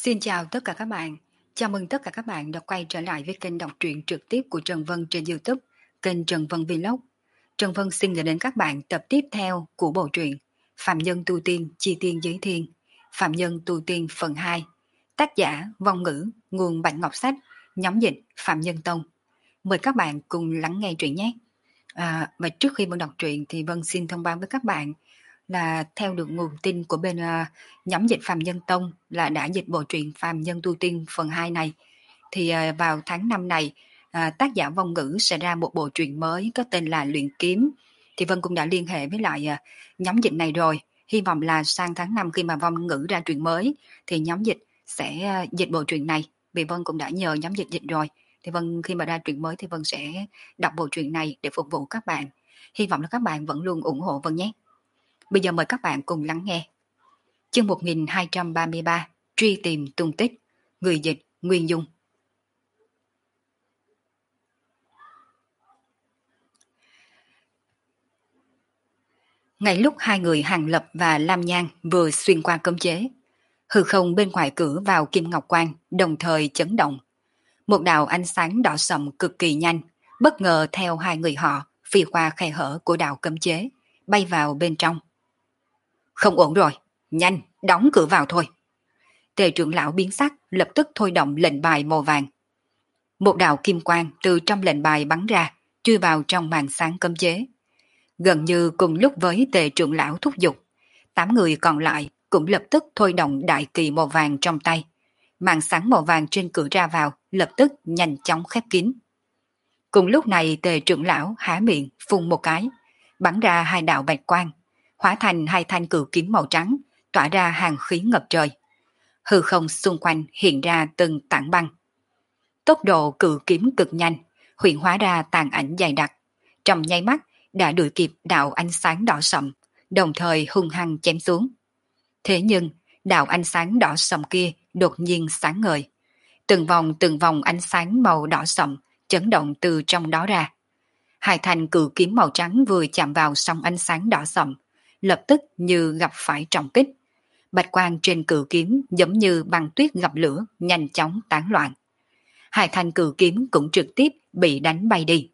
Xin chào tất cả các bạn. Chào mừng tất cả các bạn đã quay trở lại với kênh đọc truyện trực tiếp của Trần Vân trên YouTube, kênh Trần Vân Vlog. Trần Vân xin gửi đến các bạn tập tiếp theo của bộ truyện Phạm Nhân Tu Tiên Chi Tiên Giới Thiên, Phạm Nhân Tu Tiên phần 2. Tác giả Vong Ngữ, nguồn Bạch Ngọc Sách, nhóm dịch Phạm Nhân Tông. Mời các bạn cùng lắng nghe truyện nhé. Và trước khi Vân đọc truyện thì Vân xin thông báo với các bạn là theo được nguồn tin của bên nhóm dịch Phạm Nhân Tông là đã dịch bộ truyện Phạm Nhân Tu Tiên phần 2 này, thì vào tháng 5 này tác giả Vong Ngữ sẽ ra một bộ truyện mới có tên là Luyện Kiếm. Thì Vân cũng đã liên hệ với lại nhóm dịch này rồi, hy vọng là sang tháng 5 khi mà Vong Ngữ ra truyện mới thì nhóm dịch sẽ dịch bộ truyện này, vì Vân cũng đã nhờ nhóm dịch dịch rồi. Thì Vân khi mà ra truyện mới thì Vân sẽ đọc bộ truyện này để phục vụ các bạn. Hy vọng là các bạn vẫn luôn ủng hộ Vân nhé. Bây giờ mời các bạn cùng lắng nghe. Chương 1233, truy tìm tung tích. Người dịch Nguyên Dung. Ngay lúc hai người Hàng Lập và Lam Nhan vừa xuyên qua cấm chế, hư không bên ngoài cửa vào Kim Ngọc Quan đồng thời chấn động. Một đạo ánh sáng đỏ sậm cực kỳ nhanh, bất ngờ theo hai người họ phi qua khe hở của đạo cấm chế, bay vào bên trong. Không ổn rồi, nhanh, đóng cửa vào thôi. Tề trưởng lão biến sắc, lập tức thôi động lệnh bài màu vàng. Một đạo kim quang từ trong lệnh bài bắn ra, chui vào trong màn sáng cấm chế. Gần như cùng lúc với tề trưởng lão thúc giục, 8 người còn lại cũng lập tức thôi động đại kỳ màu vàng trong tay. Màn sáng màu vàng trên cửa ra vào lập tức nhanh chóng khép kín. Cùng lúc này tề trưởng lão há miệng phun một cái, bắn ra hai đạo bạch quang, hóa thành hai thanh cự kiếm màu trắng, tỏa ra hàng khí ngập trời. Hư không xung quanh hiện ra từng tảng băng. Tốc độ cự kiếm cực nhanh, hiện hóa ra tàn ảnh dày đặc. Trong nháy mắt đã đuổi kịp đạo ánh sáng đỏ sậm, đồng thời hung hăng chém xuống. Thế nhưng đạo ánh sáng đỏ sậm kia đột nhiên sáng ngời. Từng vòng ánh sáng màu đỏ sậm chấn động từ trong đó ra. Hai thanh cự kiếm màu trắng vừa chạm vào sóng ánh sáng đỏ sậm, lập tức như gặp phải trọng kích. Bạch quang trên cự kiếm giống như băng tuyết gặp lửa, nhanh chóng tán loạn. Hai thanh cự kiếm cũng trực tiếp bị đánh bay đi.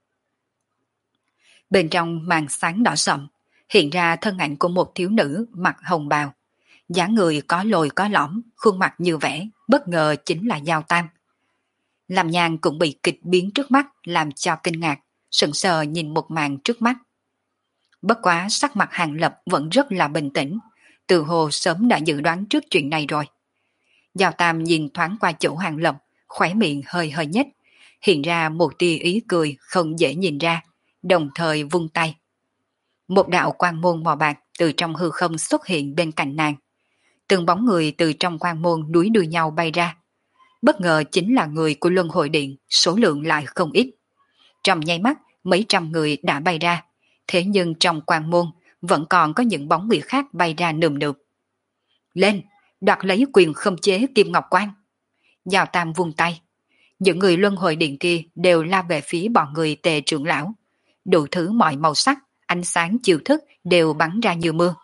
Bên trong màn sáng đỏ sậm hiện ra thân ảnh của một thiếu nữ mặc hồng bào. Dáng người có lồi có lõm, khuôn mặt như vẽ, bất ngờ chính là Giao Tam. Lam Nhan cũng bị kịch biến trước mắt làm cho kinh ngạc, sững sờ nhìn một màn trước mắt. Bất quá sắc mặt Hàng Lập vẫn rất là bình tĩnh, từ hồ sớm đã dự đoán trước chuyện này rồi. Giao Tam nhìn thoáng qua chỗ Hàng Lập, khóe miệng hơi hơi nhếch, hiện ra một tia ý cười không dễ nhìn ra, đồng thời vung tay. Một đạo quang môn màu bạc từ trong hư không xuất hiện bên cạnh nàng. Từng bóng người từ trong quang môn đuối đuôi nhau bay ra. Bất ngờ chính là người của Luân Hồi Điện, số lượng lại không ít. Trong nháy mắt, mấy trăm người đã bay ra. Thế nhưng trong quang môn vẫn còn có những bóng người khác bay ra nườm nượp. Lên, đoạt lấy quyền khống chế Kim Ngọc Quan. Giao Tam vung tay. Những người Luân Hồi Điện kia đều lao về phía bọn người Tề trưởng lão. Đủ thứ mọi màu sắc, ánh sáng chiêu thức đều bắn ra như mưa.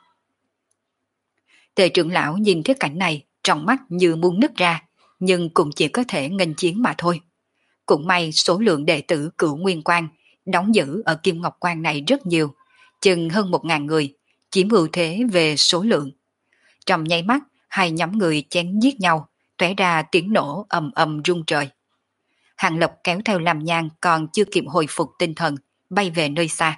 Tề trưởng lão nhìn thấy cảnh này, trong mắt như muốn nứt ra, nhưng cũng chỉ có thể nghênh chiến mà thôi. Cũng may số lượng đệ tử Cửu Nguyên Quan đóng giữ ở Kim Ngọc Quan này rất nhiều, chừng hơn 1000 người, chiếm ưu thế về số lượng. Trong nháy mắt, hai nhóm người chém giết nhau, tóe ra tiếng nổ ầm ầm rung trời. Hàng Lập kéo theo Lam Nhan còn chưa kịp hồi phục tinh thần, bay về nơi xa.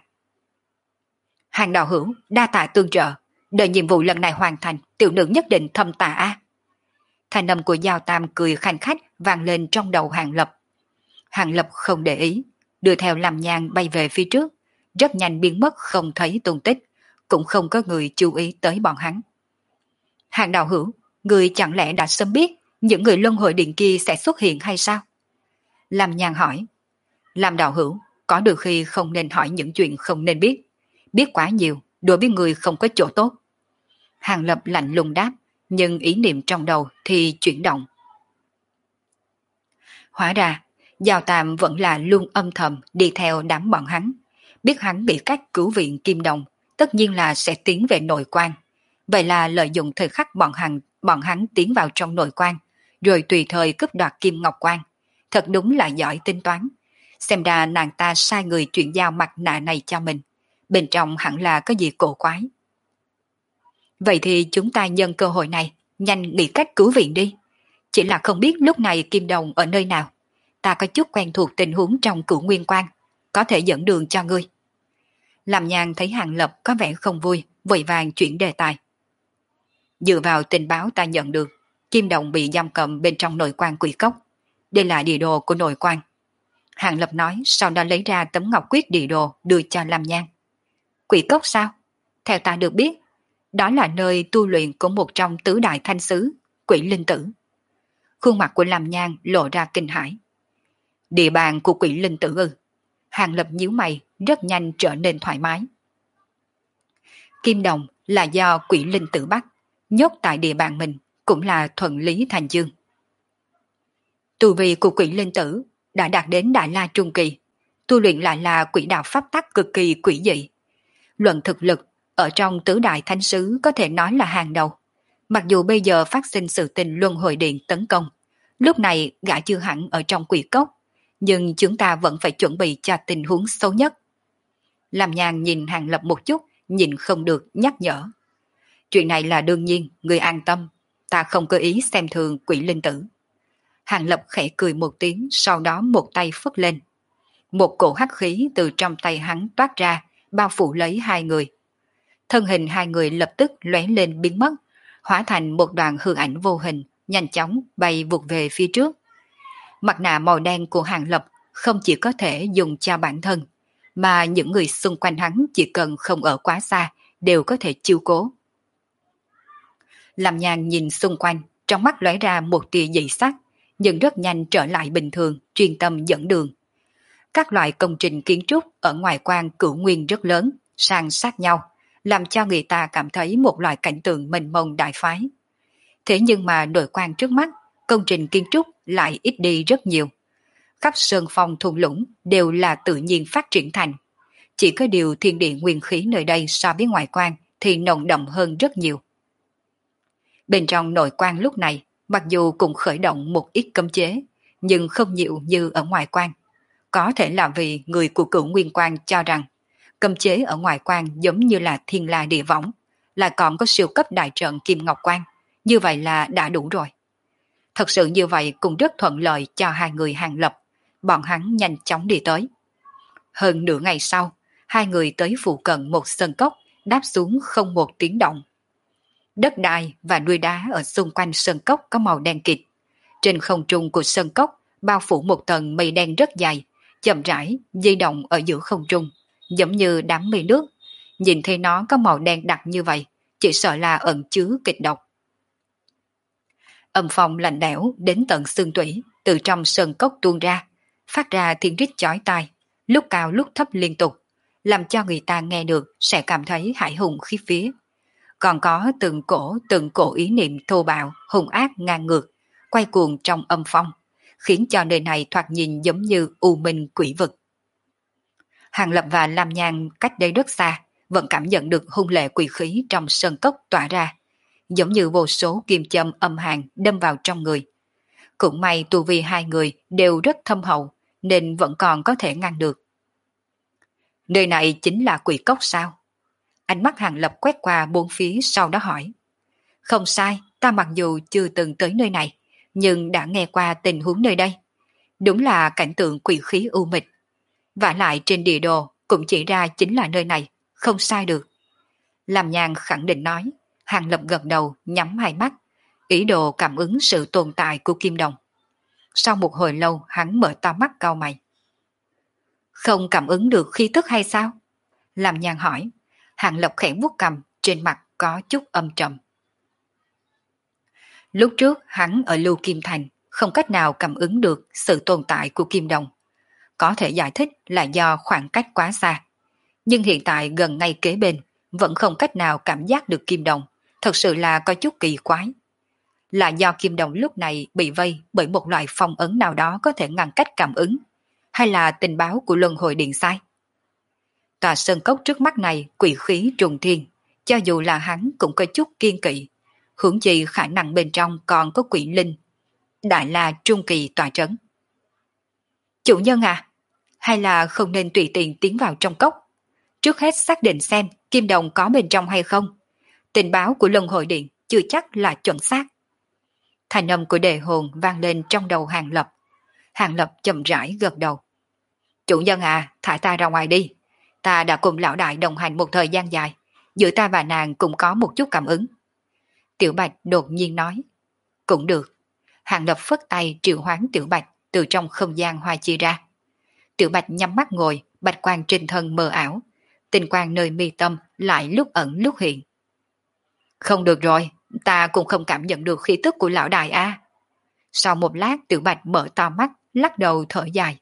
Hàng đạo hữu, đa tạ tương trợ, đợi nhiệm vụ lần này hoàn thành, tiểu nữ nhất định thâm tạ a. Thanh âm của Giao Tam cười khanh khách vang lên trong đầu Hàng Lập. Hàng Lập không để ý, đưa theo Lam Nhan bay về phía trước, rất nhanh biến mất không thấy tung tích, cũng không có người chú ý tới bọn hắn. Hàng đạo hữu, người chẳng lẽ đã sớm biết những người Luân Hồi Điện kia sẽ xuất hiện hay sao? Lam Nhan hỏi. Lam đạo hữu, có đôi khi không nên hỏi những chuyện không nên biết. Biết quá nhiều, đối với người không có chỗ tốt. Hàng Lập lạnh lùng đáp, nhưng ý niệm trong đầu thì chuyển động. Hóa ra, Giao Tam vẫn là luôn âm thầm đi theo đám bọn hắn. Biết hắn bị cách cứu viện Kim Đồng, tất nhiên là sẽ tiến về nội quan. Vậy là lợi dụng thời khắc bọn hắn tiến vào trong nội quan, rồi tùy thời cướp đoạt kim ngọc quan. Thật đúng là giỏi tính toán. Xem ra nàng ta sai người chuyển giao mặt nạ này cho mình. Bên trong hẳn là có gì cổ quái. Vậy thì chúng ta nhân cơ hội này, nhanh nghĩ cách cứu viện đi. Chỉ là không biết lúc này Kim Đồng ở nơi nào. Ta có chút quen thuộc tình huống trong Cửu Nguyên Quan, có thể dẫn đường cho ngươi. Làm Nhàn thấy Hàng Lập có vẻ không vui, vội vàng chuyển đề tài. Dựa vào tình báo ta nhận được, Kim Đồng bị giam cầm bên trong nội quan quỷ cốc. Đây là địa đồ của nội quan. Hàng Lập nói, sau đó lấy ra tấm ngọc quyết địa đồ đưa cho Lam Nhan. Quỷ cốc sao? Theo ta được biết, đó là nơi tu luyện của một trong tứ đại thanh sứ, Quỷ Linh Tử. Khuôn mặt của Lam Nhan lộ ra kinh hãi. Địa bàn của Quỷ Linh Tử ư? Hàng Lập nhíu mày, rất nhanh trở nên thoải mái. Kim Đồng là do Quỷ Linh Tử bắt, nhốt tại địa bàn mình, cũng là thuận lý thành dương. Tu vi của Quỷ Linh Tử đã đạt đến Đại La Trung Kỳ, tu luyện lại là quỷ đạo pháp tắc cực kỳ quỷ dị. Luận thực lực, ở trong tứ đại thánh sứ có thể nói là hàng đầu. Mặc dù bây giờ phát sinh sự tình luân hồi điện tấn công, lúc này gã chưa hẳn ở trong quỷ cốc, nhưng chúng ta vẫn phải chuẩn bị cho tình huống xấu nhất. Làm Nhàn nhìn Hàng Lập một chút, nhìn không được nhắc nhở. Chuyện này là đương nhiên, người an tâm, ta không có ý xem thường Quỷ Linh Tử. Hàng Lập khẽ cười một tiếng, sau đó một tay phất lên. Một cổ hắc khí từ trong tay hắn toát ra, bao phủ lấy hai người. Thân hình hai người lập tức lóe lên biến mất, hóa thành một đoàn hư ảnh vô hình, nhanh chóng bay vụt về phía trước. Mặt nạ màu đen của Hàng Lập không chỉ có thể dùng cho bản thân, mà những người xung quanh hắn chỉ cần không ở quá xa đều có thể chiếu cố. Làm Nhàn nhìn xung quanh, trong mắt lóe ra một tia dị sắc, nhưng rất nhanh trở lại bình thường, chuyên tâm dẫn đường. Các loại công trình kiến trúc ở ngoài quan Cửu Nguyên rất lớn, san sát nhau, làm cho người ta cảm thấy một loại cảnh tượng mênh mông đại phái. Thế nhưng mà nội quan trước mắt, công trình kiến trúc lại ít đi rất nhiều. Khắp sơn phong thung lũng đều là tự nhiên phát triển thành. Chỉ có điều thiên địa nguyên khí nơi đây so với ngoại quan thì nồng đậm hơn rất nhiều. Bên trong nội quan lúc này, mặc dù cũng khởi động một ít cấm chế, nhưng không nhiều như ở ngoài quan. Có thể là vì người của Cửu Nguyên Quan cho rằng cấm chế ở ngoài quan giống như là thiên la địa võng, lại còn có siêu cấp đại trận Kim Ngọc Quan, như vậy là đã đủ rồi. Thật sự như vậy cũng rất thuận lợi cho hai người Hàng Lập, bọn hắn nhanh chóng đi tới. Hơn nửa ngày sau, hai người tới phụ cận một sân cốc, đáp xuống không một tiếng động. Đất đai và núi đá ở xung quanh sân cốc có màu đen kịt. Trên không trung của sân cốc bao phủ một tầng mây đen rất dài, chậm rãi di động ở giữa không trung, giống như đám mây nước. Nhìn thấy nó có màu đen đặc như vậy, chỉ sợ là ẩn chứa kịch độc. Âm phong lạnh lẽo đến tận xương tủy, từ trong sân cốc tuôn ra, phát ra tiếng rít chói tai, lúc cao lúc thấp liên tục, làm cho người ta nghe được sẽ cảm thấy hải hùng khiếp vía. Còn có từng cổ ý niệm thô bạo, hung ác ngang ngược, quay cuồng trong âm phong, khiến cho nơi này thoạt nhìn giống như u minh quỷ vực. Hàng Lập và Lam Nhan cách đây rất xa, vẫn cảm nhận được hung lệ quỷ khí trong sơn cốc tỏa ra, giống như vô số kim châm âm hàn đâm vào trong người. Cũng may tu vi hai người đều rất thâm hậu, nên vẫn còn có thể ngăn được. Nơi này chính là quỷ cốc sao? Ánh mắt Hàng Lập quét qua bốn phía, sau đó hỏi. Không sai, ta mặc dù chưa từng tới nơi này, nhưng đã nghe qua tình huống nơi đây. Đúng là cảnh tượng quỷ khí u mịch. Vả lại trên địa đồ cũng chỉ ra chính là nơi này, không sai được. Làm Nhàn khẳng định nói. Hàng Lập gật đầu, nhắm hai mắt, ý đồ cảm ứng sự tồn tại của Kim Đồng. Sau một hồi lâu hắn mở to mắt cau mày. Không cảm ứng được khí tức hay sao? Làm Nhàn hỏi. Hàng Lập khẽ vuốt cằm, trên mặt có chút âm trầm. Lúc trước hắn ở Lưu Kim Thành không cách nào cảm ứng được sự tồn tại của Kim Đồng. Có thể giải thích là do khoảng cách quá xa. Nhưng hiện tại gần ngay kế bên, vẫn không cách nào cảm giác được Kim Đồng, thật sự là có chút kỳ quái. Là do Kim Đồng lúc này bị vây bởi một loại phong ấn nào đó có thể ngăn cách cảm ứng, hay là tình báo của Luân Hồi Điện sai? Tòa sơn cốc trước mắt này quỷ khí trùng thiên, cho dù là hắn cũng có chút kiên kỵ. huống chi khả năng bên trong còn có quỷ linh, đại la trung kỳ tòa trấn. Chủ nhân à, hay là không nên tùy tiện tiến vào trong cốc? Trước hết xác định xem kim đồng có bên trong hay không. Tình báo của Luân Hồi Điện chưa chắc là chuẩn xác. Thanh âm của đề hồn vang lên trong đầu Hàng Lập. Hàng Lập chậm rãi gật đầu. Chủ nhân à, thả ta ra ngoài đi. Ta đã cùng lão đại đồng hành một thời gian dài. Giữa ta và nàng cũng có một chút cảm ứng. Tiểu Bạch đột nhiên nói. Cũng được. Hàng Lập phất tay triệu hoán Tiểu Bạch từ trong không gian hoa chi ra. Tiểu Bạch nhắm mắt ngồi, bạch quang trên thân mờ ảo. Tình quang nơi mi tâm lại lúc ẩn lúc hiện. Không được rồi, ta cũng không cảm nhận được khí tức của lão đại a. Sau một lát Tiểu Bạch mở to mắt, lắc đầu thở dài.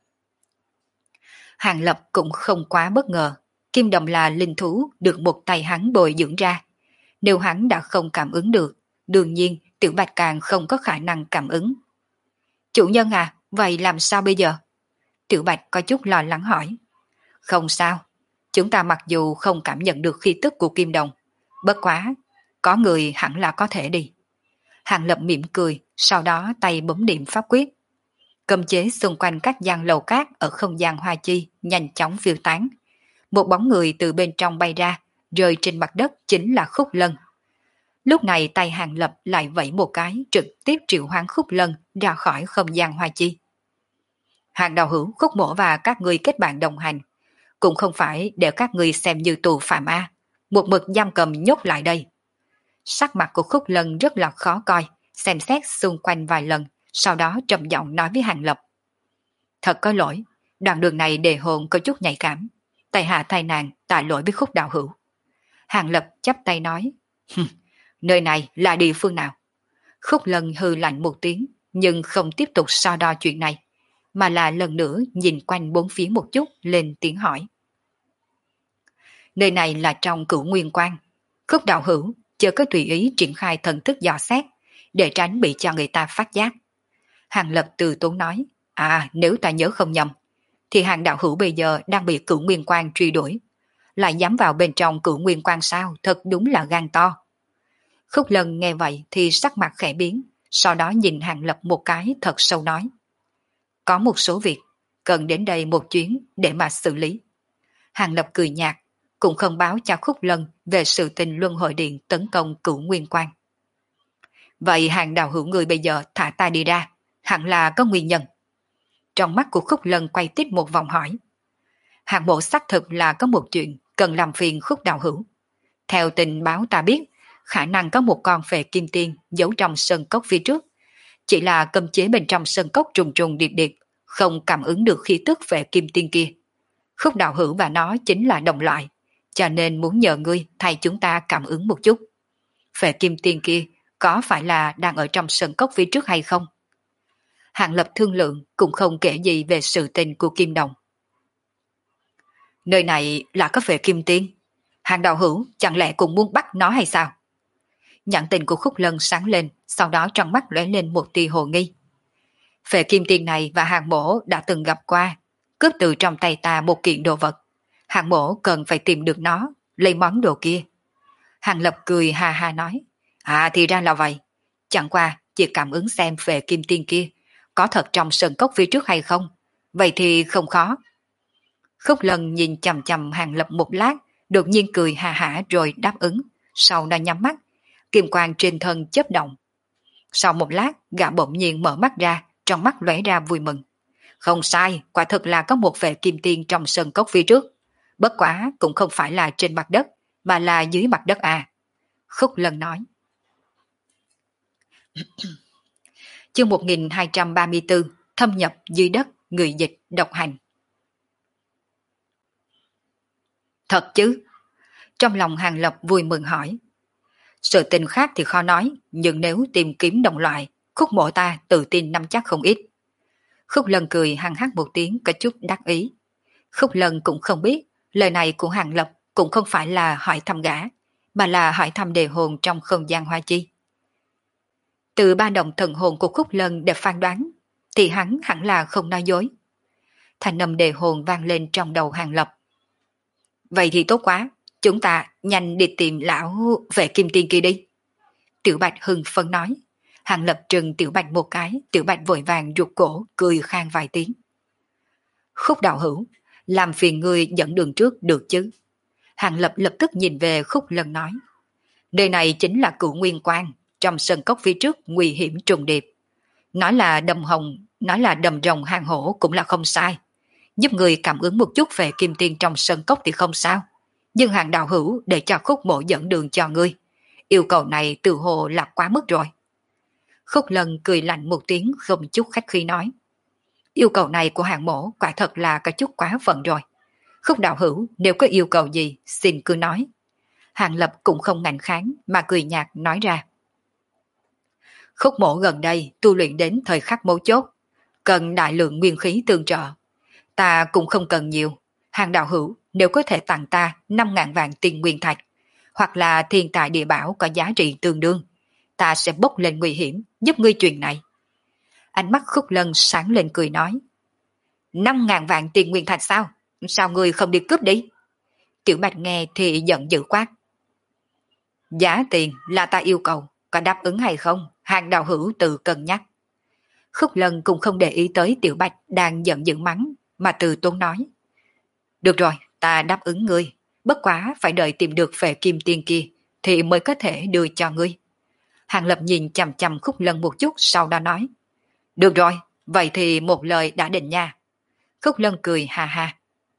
Hàng Lập cũng không quá bất ngờ. Kim đồng là linh thú được một tay hắn bồi dưỡng ra. Nếu hắn đã không cảm ứng được, đương nhiên Tiểu Bạch càng không có khả năng cảm ứng. Chủ nhân à, vậy làm sao bây giờ? Tiểu Bạch có chút lo lắng hỏi. Không sao, chúng ta mặc dù không cảm nhận được khí tức của kim đồng, bất quá, có người hẳn là có thể đi. Hàng Lập mỉm cười, sau đó tay bấm niệm pháp quyết. Cấm chế xung quanh các gian lầu cát ở không gian hoa chi nhanh chóng phiêu tán. Một bóng người từ bên trong bay ra, rơi trên mặt đất chính là Khúc Lân. Lúc này tay Hàng Lập lại vẫy một cái, trực tiếp triệu hoán Khúc Lân ra khỏi không gian hoa chi. Hàng đạo hữu, Khúc mổ và các người kết bạn đồng hành, cũng không phải để các người xem như tù phạm A, một mực giam cầm nhốt lại đây. Sắc mặt của Khúc Lân rất là khó coi, xem xét xung quanh vài lần, sau đó trầm giọng nói với Hàng Lập. Thật có lỗi, đoạn đường này đề hồn có chút nhạy cảm, tại hạ thay nàng tạ lỗi với Khúc đạo hữu. Hàng Lập chắp tay nói, nơi này là địa phương nào? Khúc Lân hừ lạnh một tiếng, nhưng không tiếp tục so đo chuyện này, mà là lần nữa nhìn quanh bốn phía một chút, lên tiếng hỏi. Nơi này là trong Cửu Nguyên Quan. Khúc đạo hữu chớ có tùy ý triển khai thần thức dò xét, để tránh bị cho người ta phát giác. Hàng Lập từ tốn nói, nếu ta nhớ không nhầm, thì Hàng đạo hữu bây giờ đang bị Cửu Nguyên Quan truy đuổi, lại dám vào bên trong Cửu Nguyên Quan sao, thật đúng là gan to. Khúc Lân nghe vậy thì sắc mặt khẽ biến, sau đó nhìn Hàng Lập một cái thật sâu nói. Có một số việc cần đến đây một chuyến để mà xử lý. Hàng Lập cười nhạt, cũng không báo cho Khúc Lân về sự tình Luân Hồi Điện tấn công Cửu Nguyên Quan. Vậy Hàng đạo hữu người bây giờ thả ta đi ra, hẳn là có nguyên nhân. Trong mắt của Khúc Lân quay tít một vòng hỏi. Hàng bộ xác thực là có một chuyện cần làm phiền Khúc đạo hữu. Theo tình báo ta biết, khả năng có một con phệ kim tiên giấu trong sơn cốc phía trước. Chỉ là cấm chế bên trong sơn cốc trùng trùng điệp điệp, không cảm ứng được khí tức phệ kim tiên kia. Khúc đạo hữu và nó chính là đồng loại, cho nên muốn nhờ ngươi thay chúng ta cảm ứng một chút. Phệ kim tiên kia có phải là đang ở trong sơn cốc phía trước hay không? Hàng Lập thương lượng cũng không kể gì về sự tình của Kim Đồng. Nơi này là có phệ kim tiên. Hàng đạo hữu chẳng lẽ cũng muốn bắt nó hay sao? Nhãn tình của Khúc Lân sáng lên, sau đó trong mắt lóe lên một tia hồ nghi. Phệ kim tiên này và Hàng mổ đã từng gặp qua, cướp từ trong tay ta một kiện đồ vật. Hàng mổ cần phải tìm được nó, lấy món đồ kia. Hàng Lập cười ha ha nói, thì ra là vậy. Chẳng qua chỉ cảm ứng xem phệ kim tiên kia có thật trong sơn cốc phía trước hay không, vậy thì không khó. Khúc Lân nhìn chằm chằm Hàng Lập một lát, đột nhiên cười ha hả rồi đáp ứng, sau đó nhắm mắt, kim quang trên thân chớp động. Sau một lát, gã bỗng nhiên mở mắt ra, trong mắt lóe ra vui mừng. Không sai, quả thực là có một phệ kim tiên trong sơn cốc phía trước. Bất quá cũng không phải là trên mặt đất, mà là dưới mặt đất à. Khúc Lân nói. Chương 1234, thâm nhập dưới đất, người dịch độc hành. Thật chứ? Trong lòng Hàng Lập vui mừng hỏi. Sự tình khác thì khó nói, nhưng nếu tìm kiếm đồng loại, Khúc mộ ta tự tin nắm chắc không ít. Khúc Lân cười hăng hắc một tiếng có chút đắc ý. Khúc Lân cũng không biết, lời này của Hàng Lập cũng không phải là hỏi thăm gã, mà là hỏi thăm đề hồn trong không gian hoa chi. Từ ba động thần hồn của Khúc Lân để phán đoán, thì hắn hẳn là không nói dối. Thanh âm đề hồn vang lên trong đầu Hàng Lập. Vậy thì tốt quá, chúng ta nhanh đi tìm lão vệ kim tiên kia đi. Tiểu Bạch hưng phấn nói. Hàng Lập trừng Tiểu Bạch một cái, Tiểu Bạch vội vàng rụt cổ, cười khang vài tiếng. Khúc đạo hữu, làm phiền ngươi dẫn đường trước được chứ? Hàng Lập lập tức nhìn về Khúc Lân nói. Nơi này chính là Cửu Nguyên Quan, trong sân cốc phía trước nguy hiểm trùng điệp. Nói là đầm rồng hang hổ cũng là không sai. Giúp người cảm ứng một chút về kim tiên trong sân cốc thì không sao. Nhưng Hàng đạo hữu để cho Khúc mộ dẫn đường cho ngươi. Yêu cầu này từ hồ là quá mức rồi. Khúc Lân cười lạnh một tiếng không chút khách khí nói. Yêu cầu này của Hàng mổ quả thật là có chút quá phận rồi. Khúc đạo hữu nếu có yêu cầu gì xin cứ nói. Hàng Lập cũng không ngạnh kháng mà cười nhạt nói ra. Khúc mổ gần đây tu luyện đến thời khắc mấu chốt, cần đại lượng nguyên khí tương trợ. Ta cũng không cần nhiều. Hàng đạo hữu nếu có thể tặng ta 5.000 vạn tiền nguyên thạch, hoặc là thiên tài địa bảo có giá trị tương đương, ta sẽ bốc lên nguy hiểm giúp ngươi chuyện này. Ánh mắt Khúc Lân sáng lên cười nói. 5.000 vạn tiền nguyên thạch sao? Sao ngươi không đi cướp đi? Tiểu Bạch nghe thì giận dữ quát. Giá tiền là ta yêu cầu, có đáp ứng hay không? Hàng đạo hữu tự cân nhắc. Khúc Lân cũng không để ý tới Tiểu Bạch đang giận dữ mắng, mà từ tốn nói. Được rồi, ta đáp ứng ngươi, bất quá phải đợi tìm được phệ kim tiên kia, thì mới có thể đưa cho ngươi. Hàng Lập nhìn chằm chằm Khúc Lân một chút sau đó nói. Được rồi, vậy thì một lời đã định nha. Khúc Lân cười ha ha.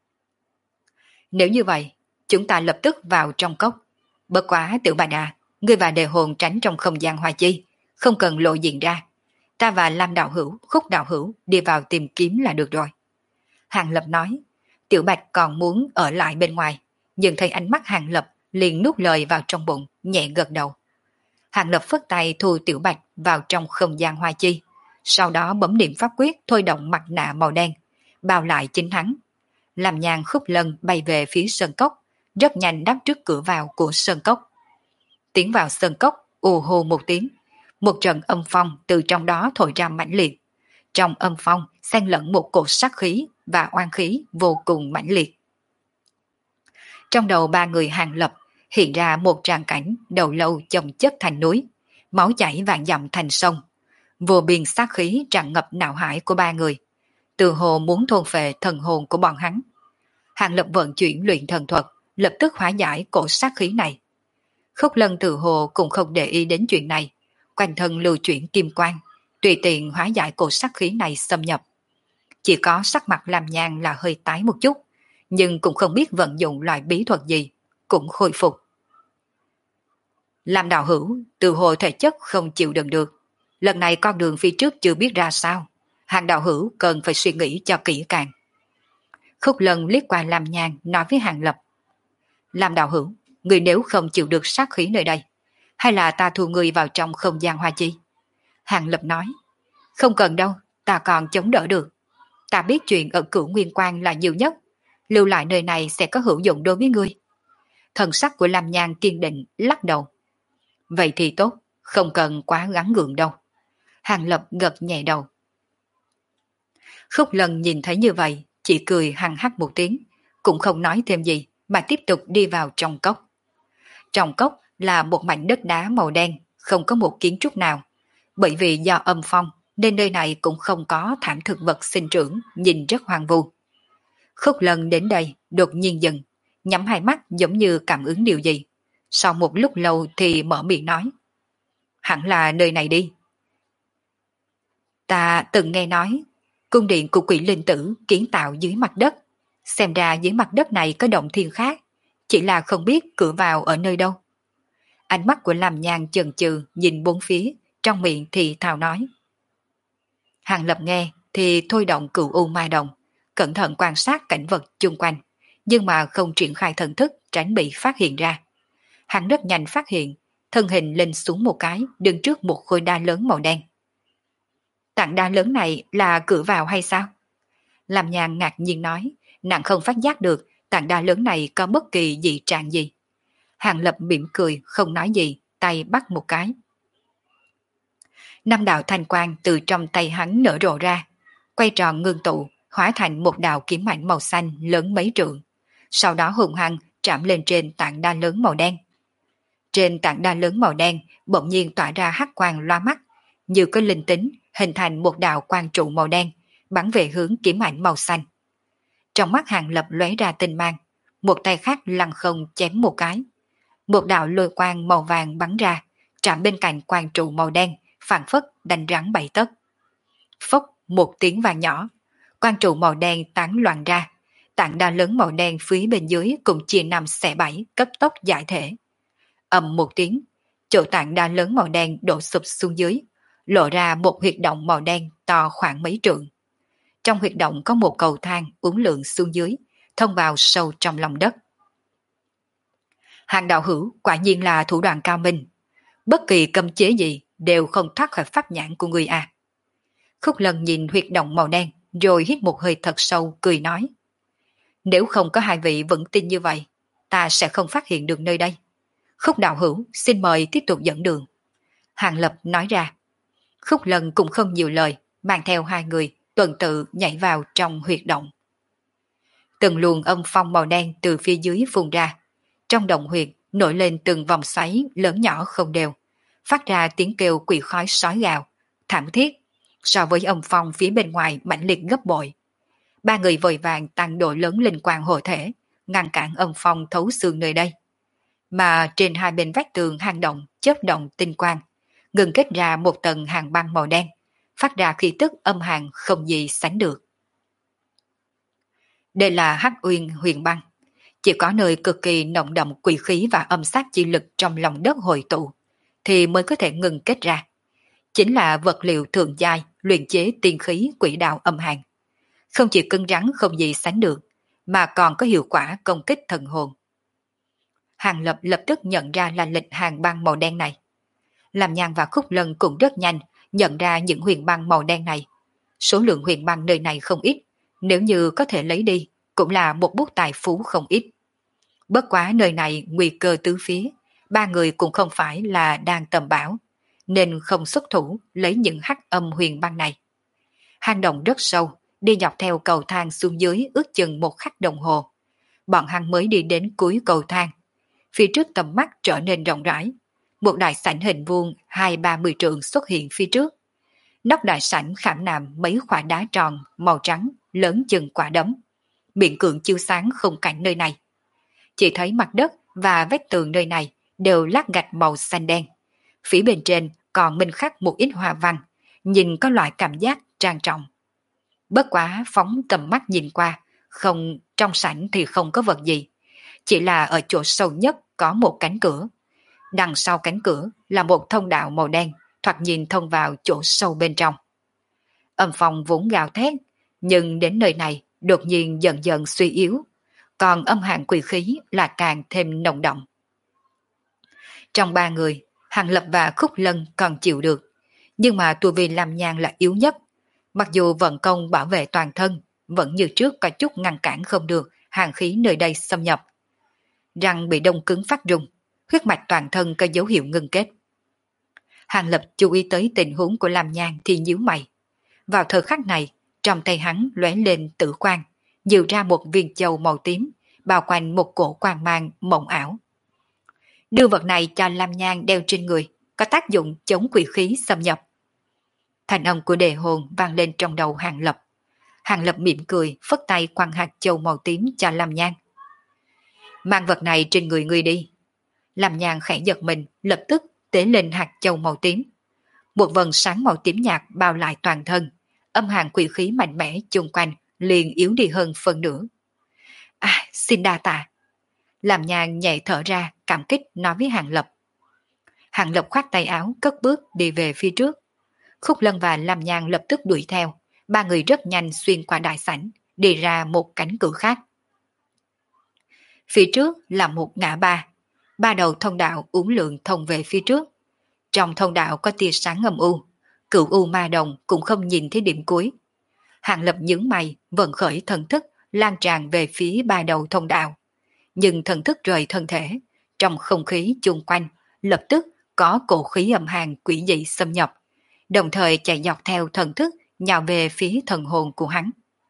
Nếu như vậy, chúng ta lập tức vào trong cốc. Bất quá Tiểu Bạch à, ngươi và Đề Hồn tránh trong không gian hoa chi, không cần lộ diện ra. Ta và Lam đạo hữu, Khúc đạo hữu đi vào tìm kiếm là được rồi. Hàng Lập nói. Tiểu Bạch còn muốn ở lại bên ngoài, nhưng thấy ánh mắt Hàng Lập liền nuốt lời vào trong bụng, nhẹ gật đầu. Hàng Lập phất tay thu Tiểu Bạch vào trong không gian hoa chi, sau đó bấm niệm pháp quyết thôi động mặt nạ màu đen, bao lại chính hắn. Làm nhàn Khúc Lân bay về phía sơn cốc, rất nhanh đáp trước cửa vào của sơn cốc. Tiến vào sơn cốc, ù hù một tiếng, một trận âm phong từ trong đó thổi ra mãnh liệt. Trong âm phong xen lẫn một cột sát khí và oan khí vô cùng mãnh liệt. Trong đầu ba người Hàng Lập hiện ra một tràng cảnh đầu lâu chồng chất thành núi, máu chảy vạn dặm thành sông. Vô biên sát khí tràn ngập não hải của ba người, từ hồ muốn thôn phệ thần hồn của bọn hắn. Hàng Lập vận chuyển luyện thần thuật, lập tức hóa giải cổ sát khí này. Khúc Lân từ hồ cũng không để ý đến chuyện này, quanh thân lưu chuyển kim quang, tùy tiện hóa giải cổ sát khí này xâm nhập. Chỉ có sắc mặt Làm Nhàn là hơi tái một chút, nhưng cũng không biết vận dụng loại bí thuật gì, cũng khôi phục. Làm đạo hữu, từ hồ thể chất không chịu đựng được. Lần này con đường phía trước chưa biết ra sao. Hàng đạo hữu cần phải suy nghĩ cho kỹ càng. Khúc Lân liếc qua Làm Nhàn nói với Hàng Lập. Làm đạo hữu, người nếu không chịu được sát khí nơi đây, hay là ta thu người vào trong không gian hoa chi? Hàng Lập nói. Không cần đâu, ta còn chống đỡ được. Ta biết chuyện ở Cửu Nguyên Quan là nhiều nhất, lưu lại nơi này sẽ có hữu dụng đối với ngươi. Thần sắc của Lam Nhan kiên định lắc đầu. Vậy thì tốt, không cần quá gắng gượng đâu. Hàng Lập gật nhẹ đầu. Khúc Lân nhìn thấy như vậy, chỉ cười hằng hắc một tiếng, cũng không nói thêm gì mà tiếp tục đi vào trong cốc. Trong cốc là một mảnh đất đá màu đen, không có một kiến trúc nào. Bởi vì do âm phong nên nơi này cũng không có thảm thực vật sinh trưởng, nhìn rất hoang vu. Khúc Lân đến đây đột nhiên dừng, nhắm hai mắt giống như cảm ứng điều gì. Sau một lúc lâu thì mở miệng nói. Hẳn là nơi này đi. Ta từng nghe nói, cung điện của Quỷ Linh Tử kiến tạo dưới mặt đất. Xem ra dưới mặt đất này có động thiên khác, chỉ là không biết cửa vào ở nơi đâu. Ánh mắt của Làm Nhàn chần chừ nhìn bốn phía, trong miệng thì thào nói. Hàng Lập nghe thì thôi động Cửu U Ma Đồng, cẩn thận quan sát cảnh vật chung quanh, nhưng mà không triển khai thần thức tránh bị phát hiện ra. Hắn rất nhanh phát hiện, thân hình lên xuống một cái, đứng trước một khối đá lớn màu đen. Tảng đá lớn này là cửa vào hay sao? Làm Nhàn ngạc nhiên nói, nàng không phát giác được tảng đá lớn này có bất kỳ dị trạng gì. Hàng Lập mỉm cười không nói gì, tay bắt một cái. Năm đạo thanh quang từ trong tay hắn nở rộ ra, quay tròn ngưng tụ, hóa thành một đạo kiếm ảnh màu xanh lớn mấy trượng. Sau đó hùng hăng chạm lên trên tảng đá lớn màu đen. Trên tảng đá lớn màu đen bỗng nhiên tỏa ra hắc quang loa mắt, như có linh tính hình thành một đạo quang trụ màu đen, bắn về hướng kiếm ảnh màu xanh. Trong mắt Hàng Lập lóe ra tinh mang, một tay khác lăng không chém một cái. Một đạo lôi quang màu vàng bắn ra, chạm bên cạnh quang trụ màu đen, phảng phất đánh rắn bảy tấc. Phốc một tiếng vang nhỏ, quang trụ màu đen tán loạn ra, tảng đá lớn màu đen phía bên dưới cũng chia năm xẻ bảy, cấp tốc giải thể. Ầm một tiếng, chỗ tảng đá lớn màu đen đổ sụp xuống dưới, lộ ra một huyệt động màu đen to khoảng mấy trượng. Trong huyệt động có một cầu thang uốn lượn xuống dưới, thông vào sâu trong lòng đất. Hàng đạo hữu quả nhiên là thủ đoạn cao minh, bất kỳ cấm chế gì đều không thoát khỏi pháp nhãn của người à. Khúc Lân nhìn huyệt động màu đen rồi hít một hơi thật sâu cười nói. Nếu không có hai vị vững tin như vậy, ta sẽ không phát hiện được nơi đây. Khúc đạo hữu xin mời tiếp tục dẫn đường. Hàng Lập nói ra. Khúc Lân cũng không nhiều lời, mang theo hai người tuần tự nhảy vào trong huyệt động. Từng luồng âm phong màu đen từ phía dưới phun ra. Trong động huyệt nổi lên từng vòng xoáy lớn nhỏ không đều, phát ra tiếng kêu quỷ khói sói gào, thảm thiết, so với âm phong phía bên ngoài mãnh liệt gấp bội. Ba người vội vàng tăng độ lớn linh quang hộ thể, ngăn cản âm phong thấu xương nơi đây. Mà trên hai bên vách tường hang động chớp động tinh quang, ngừng kết ra một tầng hàng băng màu đen, phát ra khí tức âm hàn không gì sánh được. Đây là Hắc Uyên huyền băng, chỉ có nơi cực kỳ nồng đậm quỷ khí và âm sát chi lực trong lòng đất hội tụ, thì mới có thể ngừng kết ra. Chính là vật liệu thượng giai luyện chế tiên khí quỷ đạo âm hàn. Không chỉ cứng rắn không gì sánh được, mà còn có hiệu quả công kích thần hồn. Hàng Lập lập tức nhận ra là lịch hàng băng màu đen này. Làm Nhan và Khúc Lân cũng rất nhanh nhận ra những huyền băng màu đen này. Số lượng huyền băng nơi này không ít, nếu như có thể lấy đi, cũng là một bút tài phú không ít. Bất quá nơi này nguy cơ tứ phía, ba người cũng không phải là đang tầm bảo, nên không xuất thủ lấy những hắc âm huyền băng này. Hang động rất sâu, đi dọc theo cầu thang xuống dưới ước chừng một khắc đồng hồ. Bọn hắn mới đi đến cuối cầu thang. Phía trước tầm mắt trở nên rộng rãi. Một đại sảnh hình vuông 20-30 trượng xuất hiện phía trước. Nóc đại sảnh khảm nạm mấy khỏa đá tròn màu trắng lớn chừng quả đấm. Miệng cưỡng chiếu sáng khung cảnh nơi này. Chỉ thấy mặt đất và vách tường nơi này đều lát gạch màu xanh đen. Phía bên trên còn minh khắc một ít hoa văn, nhìn có loại cảm giác trang trọng. Bất quá phóng tầm mắt nhìn qua, không trong sảnh thì không có vật gì. Chỉ là ở chỗ sâu nhất có một cánh cửa. Đằng sau cánh cửa là một thông đạo màu đen, thoạt nhìn thông vào chỗ sâu bên trong. Âm phong vốn gào thét, nhưng đến nơi này đột nhiên dần dần suy yếu, còn âm hàn quỷ khí là càng thêm nồng đậm. Trong ba người, Hàng Lập và Khúc Lân còn chịu được, nhưng mà tu vi Làm Nhan là yếu nhất. Mặc dù vận công bảo vệ toàn thân, vẫn như trước có chút ngăn cản không được hàn khí nơi đây xâm nhập. Răng bị đông cứng phát rung, huyết mạch toàn thân có dấu hiệu ngưng kết. Hàng Lập chú ý tới tình huống của Làm Nhan thì nhíu mày. Vào thời khắc này, trong tay hắn lóe lên tử quang, dịu ra một viên châu màu tím, bao quanh một cổ quang mang mộng ảo. Đưa vật này cho Lam Nhan đeo trên người, có tác dụng chống quỷ khí xâm nhập. Thành âm của đề hồn vang lên trong đầu Hàng Lập. Hàng Lập mỉm cười, phất tay quăng hạt châu màu tím cho Lam Nhan. Mang vật này trên người ngươi đi. Lam Nhan khẽ giật mình, lập tức tế lên hạt châu màu tím. Một vầng sáng màu tím nhạt bao lại toàn thân, âm hàn quỷ khí mạnh mẽ chung quanh liền yếu đi hơn phần nửa. Xin đa tạ. Lam Nhan nhẹ thở ra, cảm kích nói với Hàng Lập. Hàng Lập khoát tay áo, cất bước đi về phía trước. Khúc Lân và Lam Nhan lập tức đuổi theo, ba người rất nhanh xuyên qua đại sảnh, đi ra một cánh cửa khác. Phía trước là một ngã ba đầu thông đạo uốn lượn thông về phía trước. Trong thông đạo có tia sáng âm u, cửu u ma đồng cũng không nhìn thấy điểm cuối. Hàng Lập nhướng mày, vận khởi thần thức lan tràn về phía ba đầu thông đạo. Nhưng thần thức rời thân thể, trong không khí chung quanh, lập tức có cổ khí âm hàn quỷ dị xâm nhập, đồng thời chạy dọc theo thần thức nhào về phía thần hồn của hắn.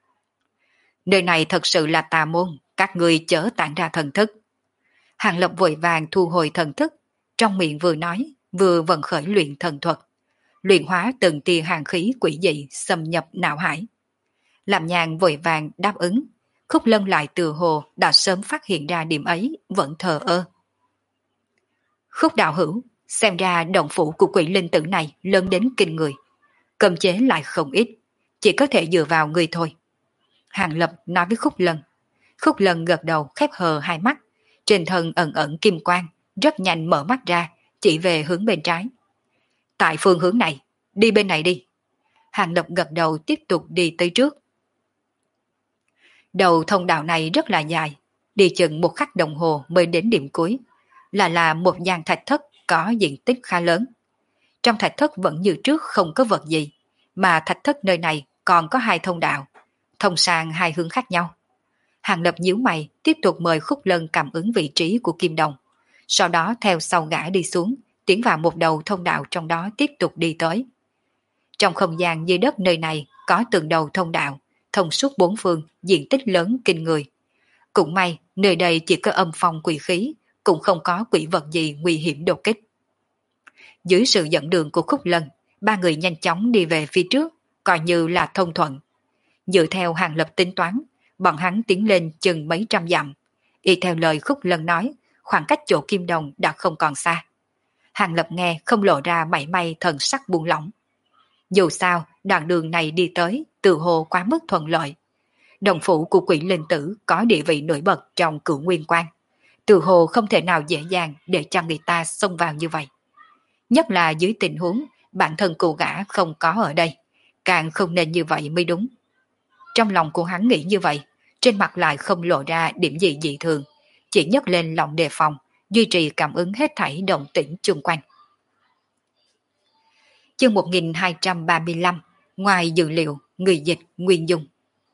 Nơi này thật sự là tà môn, các người chớ tản ra thần thức. Hàng Lập vội vàng thu hồi thần thức, trong miệng vừa nói, vừa vận khởi luyện thần thuật, luyện hóa từng tia hàng khí quỷ dị xâm nhập não hải. Làm Nhàn vội vàng đáp ứng, Khúc Lân lại từ hồ đã sớm phát hiện ra điểm ấy, vẫn thờ ơ. Khúc đạo hữu, xem ra động phủ của quỷ linh tử này lớn đến kinh người, cầm chế lại không ít, chỉ có thể dựa vào người thôi. Hàng Lập nói với Khúc Lân. Khúc Lân gật đầu khép hờ hai mắt, trên thân ẩn ẩn kim quang, rất nhanh mở mắt ra, chỉ về hướng bên trái. Tại phương hướng này, đi bên này đi. Hàng Lập gật đầu tiếp tục đi tới trước. Đầu thông đạo này rất là dài, đi chừng một khắc đồng hồ mới đến điểm cuối, là một gian thạch thất có diện tích khá lớn. Trong thạch thất vẫn như trước không có vật gì, mà thạch thất nơi này còn có hai thông đạo, thông sang hai hướng khác nhau. Hàng Lập nhíu mày tiếp tục mời Khúc Lân cảm ứng vị trí của kim đồng, sau đó theo sau gã đi xuống, tiến vào một đầu thông đạo trong đó tiếp tục đi tới. Trong không gian dưới đất nơi này có từng đầu thông đạo, thông suốt bốn phương, diện tích lớn kinh người. Cũng may, nơi đây chỉ có âm phong quỷ khí, cũng không có quỷ vật gì nguy hiểm đột kích. Dưới sự dẫn đường của Khúc Lân, ba người nhanh chóng đi về phía trước, coi như là thông thuận. Dựa theo Hàng Lập tính toán, bọn hắn tiến lên chừng mấy trăm dặm. Y theo lời Khúc Lân nói, khoảng cách chỗ kim đồng đã không còn xa. Hàng Lập nghe không lộ ra mảy may thần sắc buông lỏng. Dù sao, đoạn đường này đi tới, từ hồ quá mức thuận lợi. Đồng phủ của quỷ linh tử có địa vị nổi bật trong Cửu Nguyên Quan. Từ hồ không thể nào dễ dàng để cho người ta xông vào như vậy. Nhất là dưới tình huống bản thân cô gã không có ở đây, càng không nên như vậy mới đúng. Trong lòng của hắn nghĩ như vậy, trên mặt lại không lộ ra điểm gì dị thường, chỉ nhấc lên lòng đề phòng, duy trì cảm ứng hết thảy động tĩnh chung quanh. Chương 1235, ngoài dữ liệu, người dịch Nguyên Dung.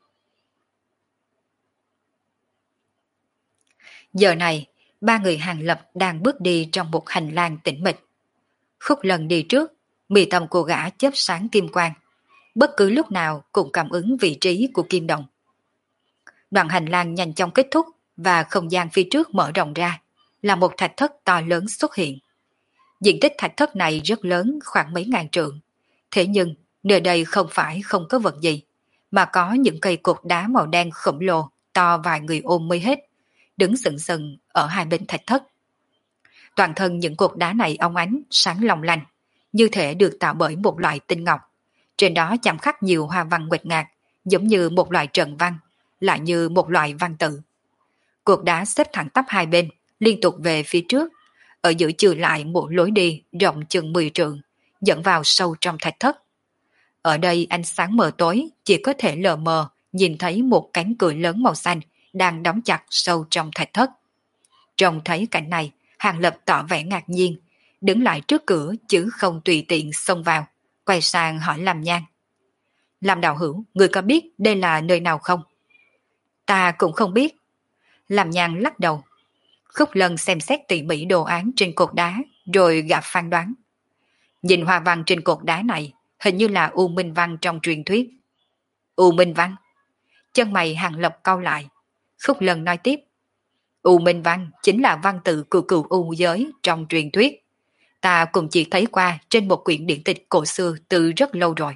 Giờ này, ba người Hàng Lập đang bước đi trong một hành lang tĩnh mịch. Khúc Lân đi trước, mi tâm của gã chớp sáng kim quang, bất cứ lúc nào cũng cảm ứng vị trí của kim đồng. Đoạn hành lang nhanh chóng kết thúc và không gian phía trước mở rộng ra, là một thạch thất to lớn xuất hiện. Diện tích thạch thất này rất lớn, khoảng mấy ngàn trượng. Thế nhưng, nơi đây không phải không có vật gì, mà có những cây cột đá màu đen khổng lồ, to vài người ôm mới hết, đứng sừng sừng ở hai bên thạch thất. Toàn thân những cột đá này óng ánh, sáng long lanh, như thể được tạo bởi một loại tinh ngọc. Trên đó chạm khắc nhiều hoa văn nguệch ngạc, giống như một loại trận văn, lại như một loại văn tự. Cột đá xếp thẳng tắp hai bên, liên tục về phía trước, ở giữa trừ lại một lối đi rộng chừng 10 trượng, dẫn vào sâu trong thạch thất. Ở đây ánh sáng mờ tối, chỉ có thể lờ mờ nhìn thấy một cánh cửa lớn màu xanh đang đóng chặt sâu trong thạch thất. Trông thấy cảnh này, Hàng Lập tỏ vẻ ngạc nhiên, đứng lại trước cửa chứ không tùy tiện xông vào, quay sang hỏi Làm Nhan. Làm đạo hữu, người có biết đây là nơi nào không? Ta cũng không biết. Làm Nhan lắc đầu. Khúc Lân xem xét tỉ mỉ đồ án trên cột đá, rồi gã phán đoán. Nhìn hoa văn trên cột đá này, hình như là U Minh Văn trong truyền thuyết. U Minh Văn? Chân mày Hàng Lập cau lại. Khúc Lân nói tiếp. U Minh Văn chính là văn tự của cửu U giới trong truyền thuyết. Ta cũng chỉ thấy qua trên một quyển điển tịch cổ xưa từ rất lâu rồi.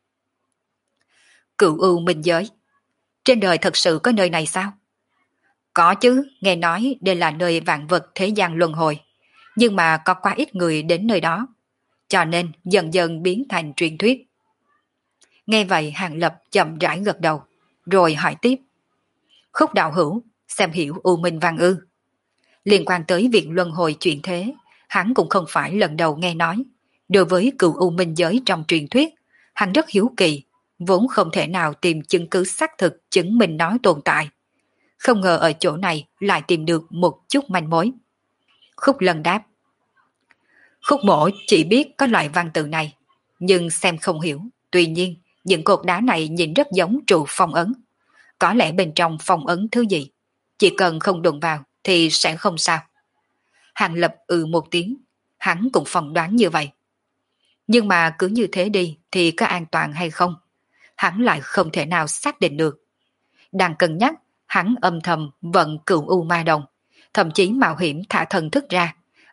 Cửu U Minh giới. Trên đời thật sự có nơi này sao? Có chứ, nghe nói đây là nơi vạn vật thế gian luân hồi, nhưng mà có quá ít người đến nơi đó, cho nên dần dần biến thành truyền thuyết. Nghe vậy Hàng Lập chậm rãi gật đầu, rồi hỏi tiếp. Khúc đạo hữu, xem hiểu U Minh Văn ư? Liên quan tới việc luân hồi chuyển thế, hắn cũng không phải lần đầu nghe nói. Đối với cựu U Minh giới trong truyền thuyết, hắn rất hiếu kỳ, vốn không thể nào tìm chứng cứ xác thực chứng minh nó tồn tại. Không ngờ ở chỗ này lại tìm được một chút manh mối. Khúc Lân đáp. Khúc mổ chỉ biết có loại văn tự này, nhưng xem không hiểu. Tuy nhiên, những cột đá này nhìn rất giống trụ phong ấn. Có lẽ bên trong phong ấn thứ gì, chỉ cần không đụng vào thì sẽ không sao. Hàng Lập một tiếng, hắn cũng phỏng đoán như vậy. Nhưng mà cứ như thế đi thì có an toàn hay không? Hắn lại không thể nào xác định được. Đang cân nhắc, hắn âm thầm vận cửu U Ma Đồng, thậm chí mạo hiểm thả thần thức ra,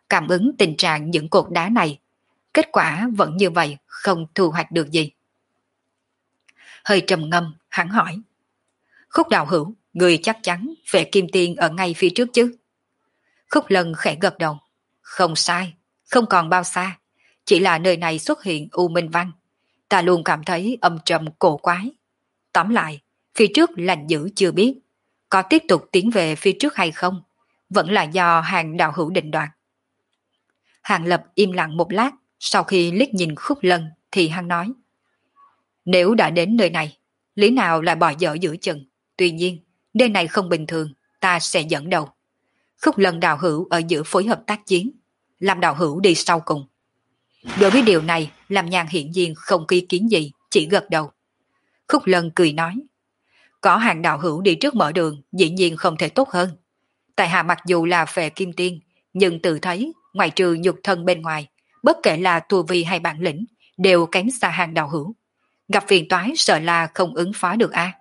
cảm ứng tình trạng những cột đá này. Kết quả vẫn như vậy, không thu hoạch được gì. Hơi trầm ngâm, hắn hỏi. Khúc đạo hữu, người chắc chắn Vệ Kim Tiên ở ngay phía trước chứ? Khúc Lân khẽ gật đầu. Không sai, không còn bao xa. Chỉ là nơi này xuất hiện U Minh Văn. Ta luôn cảm thấy âm trầm cổ quái. Tóm lại, phía trước lành dữ chưa biết. Có tiếp tục tiến về phía trước hay không? Vẫn là do Hàng đạo hữu định đoạt. Hàng Lập im lặng một lát, sau khi liếc nhìn Khúc Lân thì hắn nói. Nếu đã đến nơi này, lý nào lại bỏ dở giữa chừng. Tuy nhiên, nơi này không bình thường, ta sẽ dẫn đầu. Khúc Lân đạo hữu ở giữa phối hợp tác chiến, làm đạo hữu đi sau cùng. Đối với điều này, Lam Nhan hiển nhiên không ý kiến gì, chỉ gật đầu. Khúc Lân cười nói. Có Hàng đạo hữu đi trước mở đường, dĩ nhiên không thể tốt hơn. Tại hạ mặc dù là Phệ Kim Tiên, nhưng tự thấy, ngoài trừ nhục thân bên ngoài, bất kể là tu vi hay bản lĩnh, đều kém xa Hàng đạo hữu. Gặp phiền toái sợ là không ứng phó được a.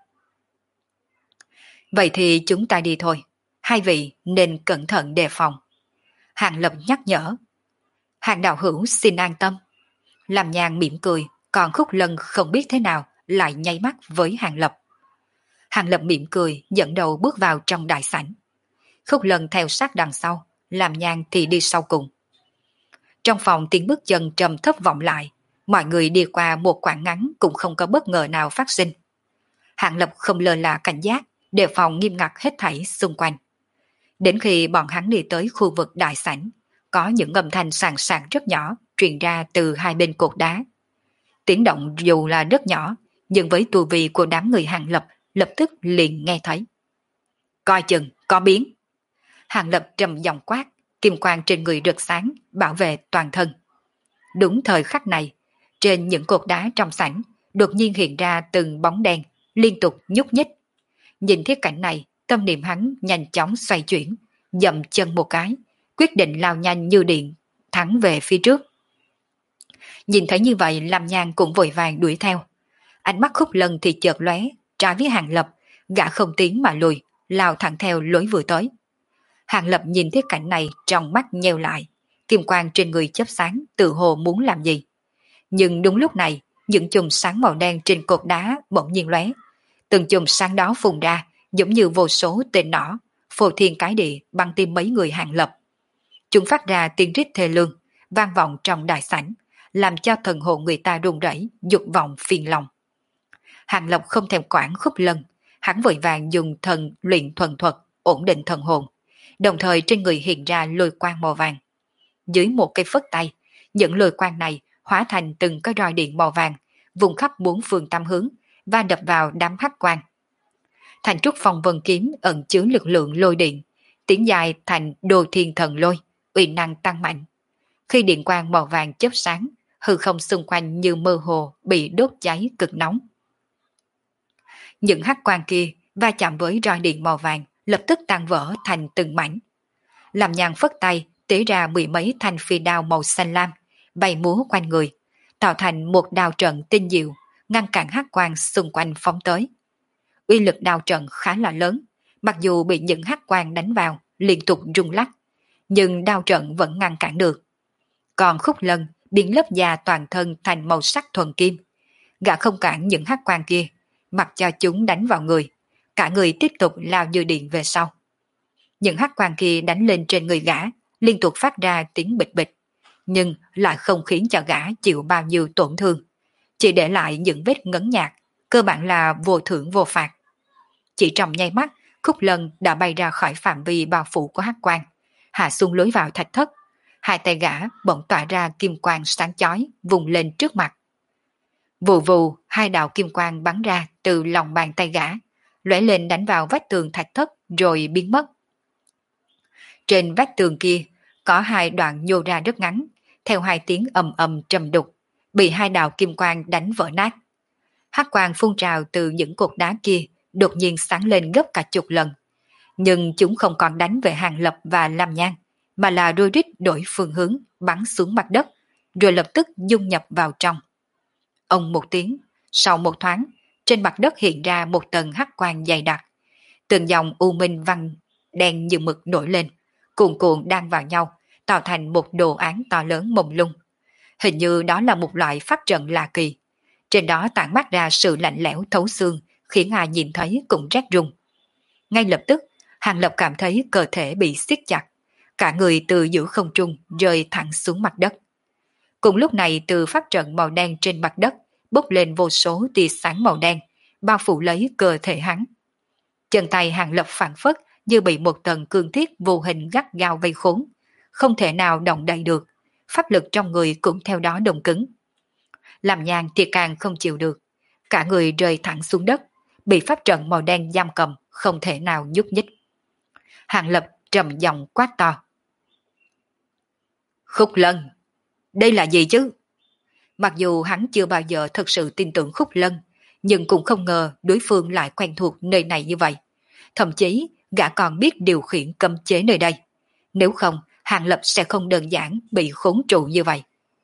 Vậy thì chúng ta đi thôi. Hai vị nên cẩn thận đề phòng. Hàng Lập nhắc nhở. Hàng đạo hữu xin an tâm. Làm Nhàn mỉm cười, còn Khúc Lân không biết thế nào lại nháy mắt với Hàng Lập. Hàng Lập mỉm cười dẫn đầu bước vào trong đại sảnh. Khúc Lân theo sát đằng sau, Làm Nhàn thì đi sau cùng. Trong phòng tiếng bước chân trầm thấp vọng lại, mọi người đi qua một quãng ngắn cũng không có bất ngờ nào phát sinh. Hàng Lập không lơ là cảnh giác, đề phòng nghiêm ngặt hết thảy xung quanh. Đến khi bọn hắn đi tới khu vực đại sảnh, có những âm thanh sàn sàn rất nhỏ truyền ra từ hai bên cột đá. Tiếng động dù là rất nhỏ, nhưng với tu vi của đám người Hàng Lập lập tức liền nghe thấy. Coi chừng, có biến. Hàng Lập trầm giọng quát, kim quang trên người rực sáng, bảo vệ toàn thân. Đúng thời khắc này, trên những cột đá trong sảnh, đột nhiên hiện ra từng bóng đen, liên tục nhúc nhích. Nhìn thấy cảnh này, tâm niệm hắn nhanh chóng xoay chuyển, dậm chân một cái, quyết định lao nhanh như điện, thẳng về phía trước. Nhìn thấy như vậy, Lam Nhan cũng vội vàng đuổi theo. Ánh mắt Khúc Lân thì chợt lóe, trái với Hàng Lập, gã không tiến mà lùi, lao thẳng theo lối vừa tới. Hàng Lập nhìn thấy cảnh này trong mắt nheo lại, kim quang trên người chớp sáng, tự hồ muốn làm gì. Nhưng đúng lúc này, những chùm sáng màu đen trên cột đá bỗng nhiên lóe. Từng chùm sáng đó phun ra, giống như vô số tên nỏ, phô thiên cái địa băng tim mấy người Hàng Lập. Chúng phát ra tiếng rít thê lương, vang vọng trong đại sảnh, làm cho thần hồn người ta run rẩy, dục vọng phiền lòng. Hàng Lập không thèm quản Khúc Lân, hắn vội vàng dùng thần luyện thuần thuật, ổn định thần hồn, đồng thời trên người hiện ra lôi quang màu vàng. Dưới một cây phất tay, những lôi quang này hóa thành từng cái roi điện màu vàng, vùng khắp bốn phương tám hướng, và đập vào đám hắc quang. Thành trúc phong vân kiếm ẩn chứa lực lượng lôi điện, tiến dài thành đồ thiên thần lôi, uy năng tăng mạnh. Khi điện quang màu vàng chớp sáng, hư không xung quanh như mơ hồ bị đốt cháy cực nóng. Những hắc quang kia va chạm với roi điện màu vàng lập tức tan vỡ thành từng mảnh. Làm Nhàn phất tay tế ra mười mấy thanh phi đao màu xanh lam, bay múa quanh người, tạo thành một đao trận tinh diệu, ngăn cản hắc quang xung quanh phóng tới. Uy lực đao trận khá là lớn, mặc dù bị những hắc quang đánh vào, liên tục rung lắc, nhưng đao trận vẫn ngăn cản được. Còn Khúc Lân biến lớp da toàn thân thành màu sắc thuần kim. Gã không cản những hắc quang kia, mặc cho chúng đánh vào người, cả người tiếp tục lao như điện về sau. Những hắc quang kia đánh lên trên người gã, liên tục phát ra tiếng bịch bịch, nhưng lại không khiến cho gã chịu bao nhiêu tổn thương, chỉ để lại những vết ngấn nhạt, cơ bản là vô thưởng vô phạt. Chỉ trong nháy mắt, Khúc Lân đã bay ra khỏi phạm vi bao phủ của hắc quang, hạ xuống lối vào thạch thất. Hai tay gã bỗng tỏa ra kim quang sáng chói, vùng lên trước mặt. Vù vù, hai đạo kim quang bắn ra từ lòng bàn tay gã, lóe lên đánh vào vách tường thạch thất rồi biến mất. Trên vách tường kia có hai đoạn nhô ra rất ngắn, theo hai tiếng ầm ầm trầm đục, bị hai đạo kim quang đánh vỡ nát. Hắc quang phun trào từ những cột đá kia đột nhiên sáng lên gấp cả chục lần, nhưng chúng không còn đánh về Hàng Lập và Lam Nhan, mà là đôi rít đổi phương hướng bắn xuống mặt đất, rồi lập tức dung nhập vào trong. Ông một tiếng, sau một thoáng, trên mặt đất hiện ra một tầng hắc quang dày đặc, từng dòng u minh văn đen như mực nổi lên, cuồn cuộn đan vào nhau, tạo thành một đồ án to lớn mông lung. Hình như đó là một loại pháp trận lạ kỳ. Trên đó tản mát ra sự lạnh lẽo thấu xương, khiến ai nhìn thấy cũng rét run. Ngay lập tức, Hàng Lập cảm thấy cơ thể bị siết chặt, cả người từ giữa không trung rơi thẳng xuống mặt đất. Cùng lúc này từ pháp trận màu đen trên mặt đất bốc lên vô số tia sáng màu đen, bao phủ lấy cơ thể hắn. Chân tay Hàng Lập phản phất như bị một tầng cương thiết vô hình gắt gao vây khốn, không thể nào động đậy được, pháp lực trong người cũng theo đó đông cứng. Làm Nhàn thì càng không chịu được, cả người rơi thẳng xuống đất, bị pháp trận màu đen giam cầm, không thể nào nhúc nhích. Hàng Lập trầm giọng quát to. Khúc Lân, đây là gì chứ? Mặc dù hắn chưa bao giờ thật sự tin tưởng Khúc Lân, nhưng cũng không ngờ đối phương lại quen thuộc nơi này như vậy. Thậm chí, gã còn biết điều khiển cấm chế nơi đây. Nếu không, Hàng Lập sẽ không đơn giản bị khốn trụ như vậy.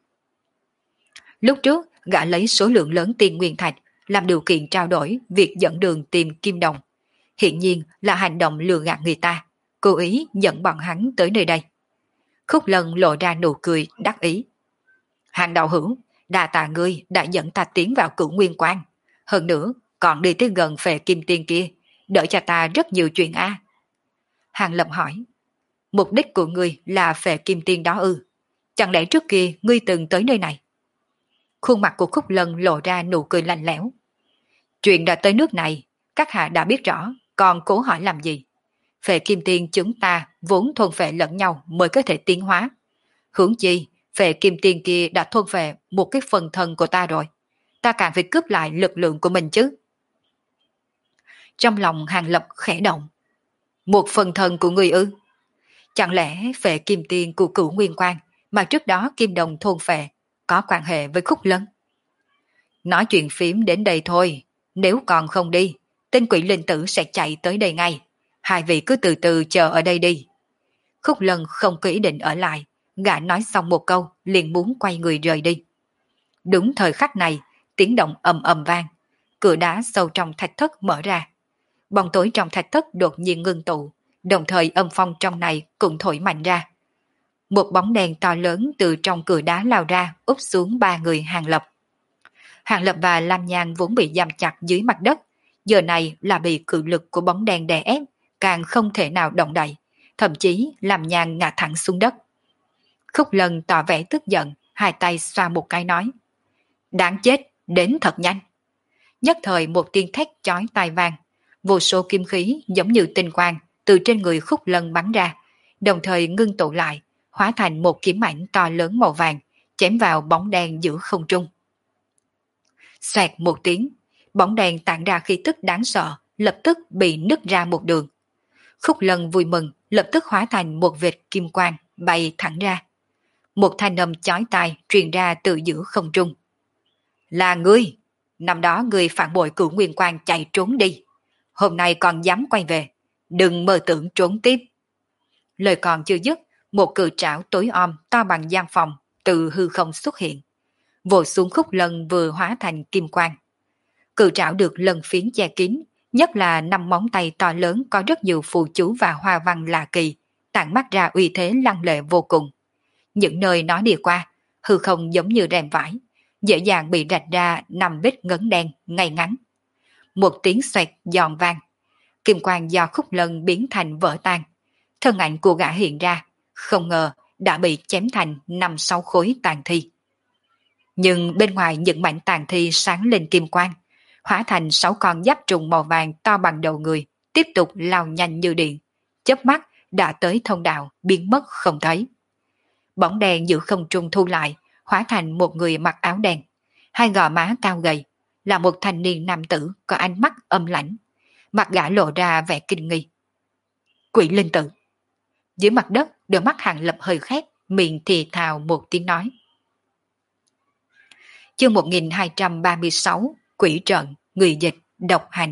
Lúc trước, gã lấy số lượng lớn tiền nguyên thạch làm điều kiện trao đổi việc dẫn đường tìm Kim Đồng. Hiện nhiên là hành động lừa gạt người ta, cố ý dẫn bọn hắn tới nơi đây. Khúc Lân lộ ra nụ cười đắc ý. Hàng đạo hữu, đa tạ ngươi đã dẫn ta tiến vào Cửu Nguyên Quan. Hơn nữa, còn đi tới gần Phệ Kim Tiên kia, đỡ cho ta rất nhiều chuyện a. Hàng Lập hỏi, mục đích của ngươi là Phệ Kim Tiên đó ư? Chẳng lẽ trước kia ngươi từng tới nơi này? Khuôn mặt của Khúc Lân lộ ra nụ cười lạnh lẽo. Chuyện đã tới nước này, các hạ đã biết rõ, còn cố hỏi làm gì? Phệ Kim Tiên chúng ta vốn thôn phệ lẫn nhau mới có thể tiến hóa. Huống chi, Phệ Kim Tiên kia đã thôn phệ một cái phần thân của ta rồi. Ta càng phải cướp lại lực lượng của mình chứ. Trong lòng Hàng Lập khẽ động. Một phần thân của người ư? Chẳng lẽ Phệ Kim Tiên của Cửu Nguyên Quan mà trước đó Kim Đồng thôn phệ có quan hệ với Khúc Lân? Nói chuyện phím đến đây thôi. Nếu còn không đi, tên quỷ linh tử sẽ chạy tới đây ngay. Hai vị cứ từ từ chờ ở đây đi. Khúc Lân không có ý định ở lại. Gã nói xong một câu liền muốn quay người rời đi. Đúng thời khắc này, tiếng động ầm ầm vang. Cửa đá sâu trong thạch thất mở ra. Bóng tối trong thạch thất đột nhiên ngưng tụ, đồng thời âm phong trong này cũng thổi mạnh ra. Một bóng đèn to lớn từ trong cửa đá lao ra úp xuống ba người Hàng Lập. Hàng Lập và Lam Nhan vốn bị giam chặt dưới mặt đất, giờ này là bị cự lực của bóng đèn đè ép, càng không thể nào động đậy, thậm chí Lam Nhan ngã thẳng xuống đất. Khúc Lân tỏ vẻ tức giận, hai tay xoa một cái nói. Đáng chết, đến thật nhanh. Nhất thời một tiếng thét chói tai vang, vô số kim khí giống như tinh quang từ trên người Khúc Lân bắn ra, đồng thời ngưng tụ lại, hóa thành một kiếm ảnh to lớn màu vàng, chém vào bóng đen giữa không trung. Xoẹt một tiếng, bóng đèn tản ra khí tức đáng sợ, lập tức bị nứt ra một đường. Khúc Lân vui mừng, lập tức hóa thành một vệt kim quang, bay thẳng ra. Một thanh âm chói tai truyền ra từ giữa không trung. Là ngươi! Năm đó ngươi phản bội Cửu Nguyên Quan chạy trốn đi. Hôm nay còn dám quay về. Đừng mơ tưởng trốn tiếp. Lời còn chưa dứt, một cự trảo tối om to bằng gian phòng từ hư không xuất hiện. Vồ xuống Khúc Lân vừa hóa thành kim quang. Cự trảo được lân phiến che kín, nhất là năm móng tay to lớn có rất nhiều phù chú và hoa văn lạ kỳ, tản mắt ra uy thế lăng lệ vô cùng. Những nơi nó đi qua, hư không giống như rèm vải, dễ dàng bị rạch ra năm vết ngấn đen ngay ngắn. Một tiếng xoẹt giòn vang, kim quang do Khúc Lân biến thành vỡ tan. Thân ảnh của gã hiện ra, không ngờ đã bị chém thành 5-6 khối tàn thi. Nhưng bên ngoài những mảnh tàn thi sáng lên kim quang, hóa thành 6 con giáp trùng màu vàng to bằng đầu người, tiếp tục lao nhanh như điện, chớp mắt đã tới thông đạo biến mất không thấy. Bóng đèn giữa không trung thu lại, hóa thành một người mặc áo đen, hai gò má cao gầy, là một thanh niên nam tử có ánh mắt âm lãnh, mặt gã lộ ra vẻ kinh nghi. Quỷ linh tử. Dưới mặt đất, đôi mắt Hàng Lập hơi khét, miệng thì thào một tiếng nói. Chương 1236, Quỷ trận, người dịch, độc hành.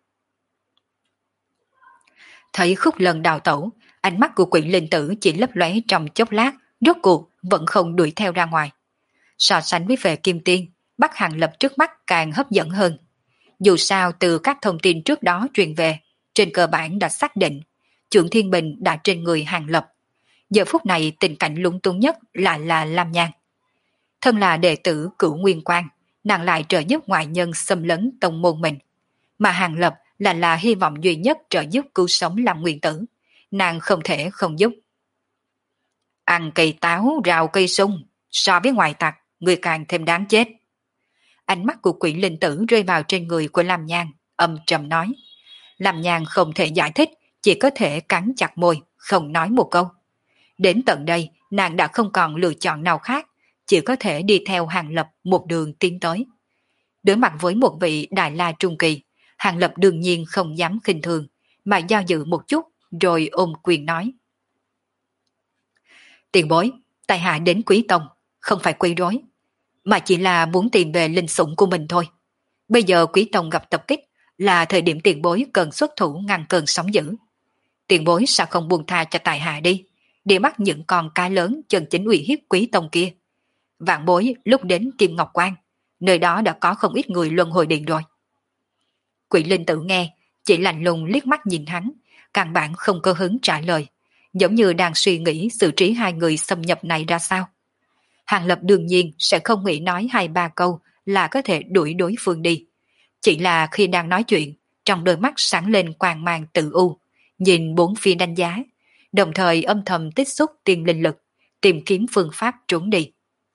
Thấy Khúc Lân đào tẩu, ánh mắt của quỷ linh tử chỉ lấp lóe trong chốc lát, rốt cuộc vẫn không đuổi theo ra ngoài. So sánh với Phệ Kim Tiên, bắt Hàng Lập trước mắt càng hấp dẫn hơn. Dù sao từ các thông tin trước đó truyền về, trên cơ bản đã xác định Chưởng Thiên Bình đã trên người Hàng Lập. Giờ phút này tình cảnh lúng túng nhất lại là Lam Nhan. Thân là đệ tử Cửu Nguyên Quang, nàng lại trợ giúp ngoại nhân xâm lấn tông môn mình. Mà Hàng Lập là hy vọng duy nhất trợ giúp cứu sống Lam Nguyên Tử. Nàng không thể không giúp. Ăn cây táo rào cây sung, so với ngoại tặc, người càng thêm đáng chết. Ánh mắt của Quỷ Linh Tử rơi vào trên người của Lam Nhan, âm trầm nói. Lam Nhan không thể giải thích, chỉ có thể cắn chặt môi, không nói một câu. Đến tận đây, nàng đã không còn lựa chọn nào khác, chỉ có thể đi theo Hàng Lập một đường tiến tới. Đối mặt với một vị Đại La Trung Kỳ, Hàng Lập đương nhiên không dám khinh thường, mà do dự một chút, rồi ôm quyền nói. Tiền bối, tại hạ đến Quý Tông, không phải quấy rối, mà chỉ là muốn tìm về linh sủng của mình thôi. Bây giờ Quý Tông gặp tập kích, là thời điểm tiền bối cần xuất thủ ngăn cơn sóng dữ. Tiền bối sao không buông tha cho tại hạ đi, để bắt những con cá lớn chân chính uy hiếp Quý Tông kia. Vạn bối lúc đến Kim Ngọc Quan, nơi đó đã có không ít người luân hồi điện rồi. Quỷ Linh Tử nghe, chỉ lạnh lùng liếc mắt nhìn hắn, căn bản không có hứng trả lời, giống như đang suy nghĩ xử trí hai người xâm nhập này ra sao. Hàng Lập đương nhiên sẽ không nghĩ nói hai ba câu là có thể đuổi đối phương đi. Chỉ là khi đang nói chuyện, trong đôi mắt sáng lên quang mang tự u, nhìn bốn phía đánh giá, đồng thời âm thầm tích xúc tiên linh lực, tìm kiếm phương pháp trốn đi.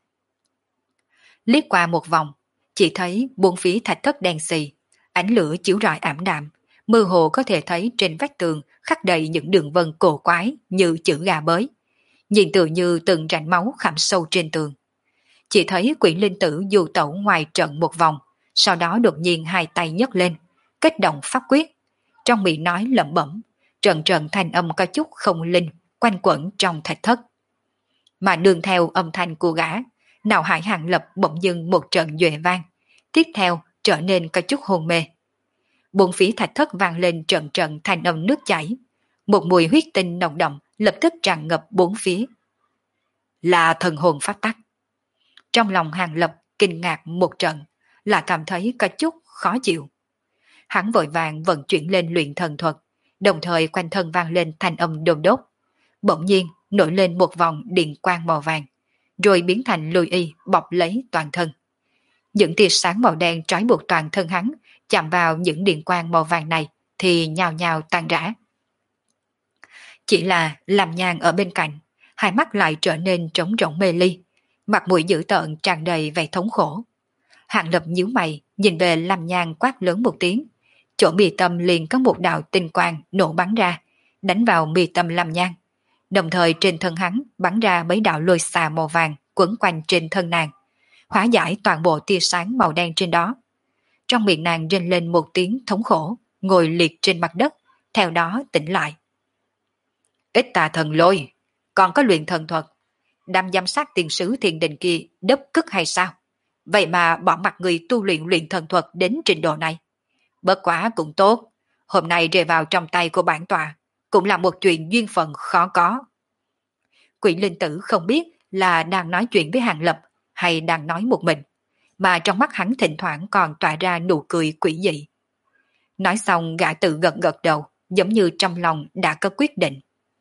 Liếc qua một vòng, chỉ thấy bốn phía thạch thất đen xì, ánh lửa chiếu rọi ảm đạm, mơ hồ có thể thấy trên vách tường khắc đầy những đường vân cổ quái như chữ gà bới, nhìn tựa như từng rãnh máu khảm sâu trên tường. Chỉ thấy Quỷ Linh Tử du tẩu ngoài trận một vòng, sau đó đột nhiên hai tay nhấc lên, kết động pháp quyết, trong miệng nói lẩm bẩm, trận trận thanh âm có chút không linh quanh quẩn trong thạch thất. Mà nương theo âm thanh của gã, não hải Hàng Lập bỗng dưng một trận duệ vang, tiếp theo trở nên có chút hôn mê. Bốn phía thạch thất vang lên trận trận thanh âm nước chảy, một mùi huyết tinh nồng đậm lập tức tràn ngập bốn phía. Là thần hồn phát tắc. Trong lòng Hàng Lập kinh ngạc một trận, là cảm thấy có chút khó chịu. Hắn vội vàng vận chuyển lên luyện thần thuật, đồng thời quanh thân vang lên thanh âm đôn đốt. Bỗng nhiên nổi lên một vòng điện quang màu vàng, rồi biến thành lôi y bọc lấy toàn thân. Những tia sáng màu đen trói buộc toàn thân hắn, chạm vào những điện quang màu vàng này thì nhào nhào tan rã. Chỉ là Lam Nhan ở bên cạnh, hai mắt lại trở nên trống rỗng mê ly, mặt mũi dữ tợn tràn đầy vẻ thống khổ. Hàng Lập nhíu mày, nhìn về Lam Nhan quát lớn một tiếng, chỗ mi tâm liền có một đạo tinh quang nổ bắn ra, đánh vào mi tâm Lam Nhan. Đồng thời trên thân hắn bắn ra mấy đạo lôi xà màu vàng quấn quanh trên thân nàng, hóa giải toàn bộ tia sáng màu đen trên đó. Trong miệng nàng rên lên một tiếng thống khổ, ngồi liệt trên mặt đất, theo đó tỉnh lại. Ít tà thần lôi, còn có luyện thần thuật, đám giám sát tiền sứ thiền đình kia đớp cức hay sao? Vậy mà bỏ mặt người tu luyện thần thuật đến trình độ này. Bất quá cũng tốt, hôm nay rơi vào trong tay của bản tọa, cũng là một chuyện duyên phận khó có. Quỷ Linh Tử không biết là đang nói chuyện với Hàng Lập hay đang nói một mình, mà trong mắt hắn thỉnh thoảng còn tỏa ra nụ cười quỷ dị. Nói xong gã tự gật gật đầu, giống như trong lòng đã có quyết định.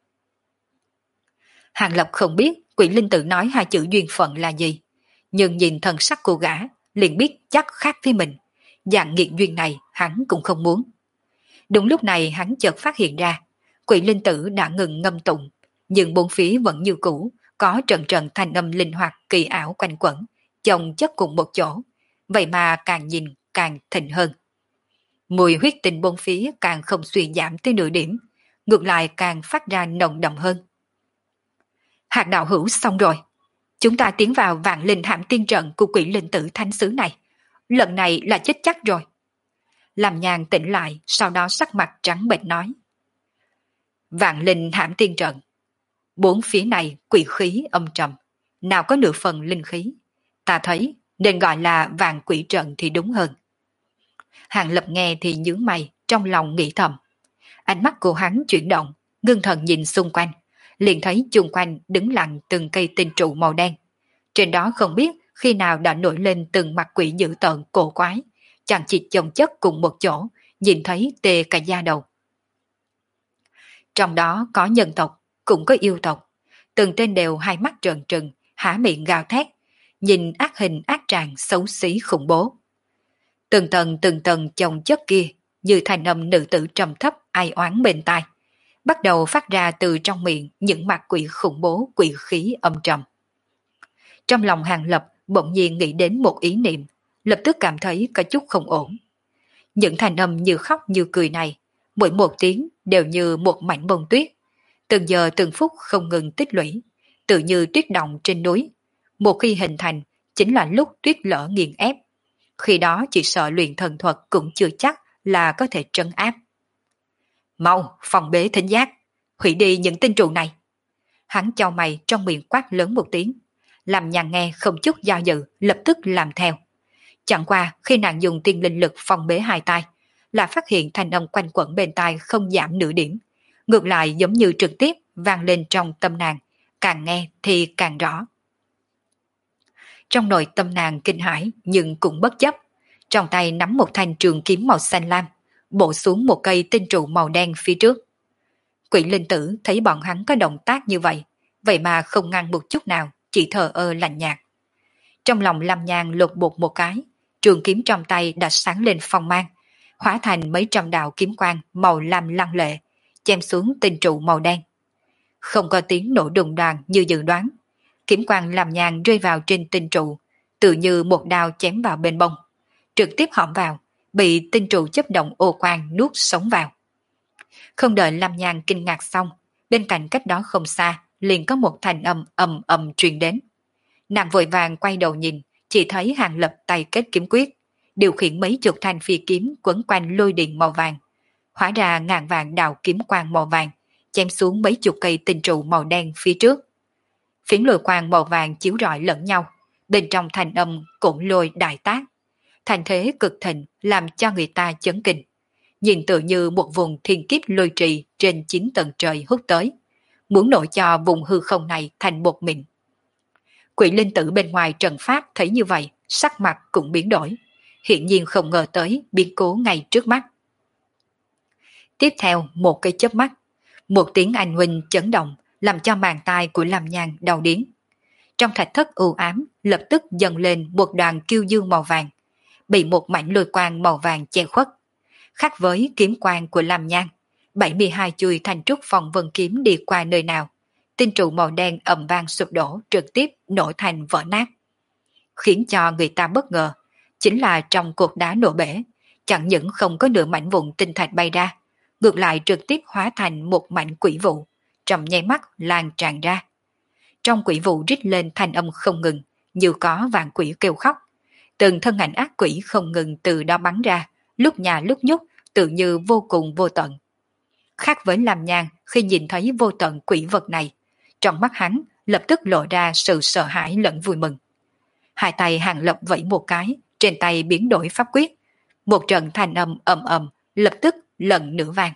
Hàng Lập không biết Quỷ Linh Tử nói hai chữ duyên phận là gì, nhưng nhìn thần sắc của gã liền biết chắc khác với mình, dạng nghiệt duyên này hắn cũng không muốn. Đúng lúc này hắn chợt phát hiện ra, Quỷ Linh Tử đã ngừng ngâm tụng, nhưng bốn phía vẫn như cũ, có trận trận thanh âm linh hoạt kỳ ảo quanh quẩn, chồng chất cùng một chỗ, vậy mà càng nhìn càng thịnh hơn. Mùi huyết tinh bốn phía càng không suy giảm tới nửa điểm, ngược lại càng phát ra nồng đậm hơn. Hạt đạo hữu xong rồi, chúng ta tiến vào vạn linh hãm tiên trận của Quỷ Linh Tử thánh xứ này, lần này là chết chắc rồi. Làm Nhàn tỉnh lại, sau đó sắc mặt trắng bệch nói. Vạn linh hãm tiên trận, bốn phía này quỷ khí âm trầm, nào có nửa phần linh khí, ta thấy nên gọi là vạn quỷ trận thì đúng hơn. Hàng Lập nghe thì nhướng mày, trong lòng nghĩ thầm. Ánh mắt của hắn chuyển động, ngưng thần nhìn xung quanh, liền thấy chung quanh đứng lặng từng cây tinh trụ màu đen. Trên đó không biết khi nào đã nổi lên từng mặt quỷ dữ tợn cổ quái, chẳng chịt chồng chất cùng một chỗ, nhìn thấy tê cả da đầu. Trong đó có nhân tộc, cũng có yêu tộc, từng tên đều hai mắt trợn trừng, há miệng gào thét, nhìn ác hình ác trạng xấu xí khủng bố. Từng tầng chồng chất kia, như thanh âm nữ tử trầm thấp ai oán bên tai, bắt đầu phát ra từ trong miệng những mặt quỷ khủng bố, quỷ khí âm trầm. Trong lòng Hàng Lập bỗng nhiên nghĩ đến một ý niệm, lập tức cảm thấy có chút không ổn. Những thanh âm như khóc như cười này, mỗi một tiếng đều như một mảnh bông tuyết, từng giờ từng phút không ngừng tích lũy, tự như tuyết động trên núi. Một khi hình thành, chính là lúc tuyết lở nghiền ép. Khi đó chỉ sợ luyện thần thuật cũng chưa chắc là có thể trấn áp. Mau, phòng bế thính giác, hủy đi những tinh trụ này. Hắn chau mày trong miệng quát lớn một tiếng, làm Nhàn nghe không chút do dự, lập tức làm theo. Chẳng qua khi nàng dùng tiên linh lực phòng bế hai tay, là phát hiện thanh âm quanh quẩn bên tai không giảm nửa điểm, ngược lại giống như trực tiếp vang lên trong tâm nàng, càng nghe thì càng rõ. Trong nội tâm nàng kinh hãi nhưng cũng bất chấp, trong tay nắm một thanh trường kiếm màu xanh lam, bổ xuống một cây tinh trụ màu đen phía trước. Quỷ linh tử thấy bọn hắn có động tác như vậy, vậy mà không ngăn một chút nào, chỉ thờ ơ lạnh nhạt. Trong lòng Lam Nhan lột bột một cái, trường kiếm trong tay đã sáng lên phong mang, hóa thành mấy trăm đạo kiếm quang màu lam lăng lệ, chém xuống tinh trụ màu đen. Không có tiếng nổ đùng đoàng như dự đoán, kiếm quang Lam Nhan rơi vào trên tinh trụ, tự như một đao chém vào bên bông, trực tiếp hõm vào, bị tinh trụ chấp động ô quang nuốt sống vào. Không đợi Lam Nhan kinh ngạc xong, bên cạnh cách đó không xa, liền có một thanh âm ầm ầm truyền đến. Nàng vội vàng quay đầu nhìn, chỉ thấy Hàng Lập tay kết kiếm quyết, điều khiển mấy chục thanh phi kiếm quấn quanh lôi điện màu vàng. Hóa ra ngàn vàng đạo kiếm quang màu vàng, chém xuống mấy chục cây tinh trụ màu đen phía trước. Phiến lôi quang màu vàng chiếu rọi lẫn nhau, bên trong thanh âm cũng lôi đại tác. Thành thế cực thịnh làm cho người ta chấn kinh. Nhìn tự như một vùng thiên kiếp lôi trì trên 9 tầng trời hút tới, muốn nổi cho vùng hư không này thành bột mịn. Quỷ linh tử bên ngoài trần pháp thấy như vậy, sắc mặt cũng biến đổi, hiện nhiên không ngờ tới biến cố ngay trước mắt. Tiếp theo một cái chớp mắt, một tiếng anh huynh chấn động làm cho màng tai của Lam Nhan đau điếng. Trong thạch thất u ám lập tức dần lên một đoàn kiêu dương màu vàng, bị một mảnh lôi quang màu vàng che khuất. Khác với kiếm quang của Lam Nhan, 72 chuôi thành trúc phòng vân kiếm đi qua nơi nào, tinh trụ màu đen ầm vang sụp đổ trực tiếp nổ thành vỡ nát. Khiến cho người ta bất ngờ, chính là trong cột đá nổ bể, chẳng những không có nửa mảnh vụn tinh thạch bay ra, ngược lại trực tiếp hóa thành một mảnh quỷ vụ, trong nháy mắt lan tràn ra. Trong quỷ vụ rít lên thanh âm không ngừng, như có vạn quỷ kêu khóc. Từng thân ảnh ác quỷ không ngừng từ đó bắn ra, lúc nhà lúc nhúc, tự như vô cùng vô tận. Khác với Lam Nhan khi nhìn thấy vô tận quỷ vật này, trong mắt hắn lập tức lộ ra sự sợ hãi lẫn vui mừng. Hai tay Hàng Lập vẫy một cái, trên tay biến đổi pháp quyết. Một trận thanh âm ầm ầm lập tức lần nữa vang.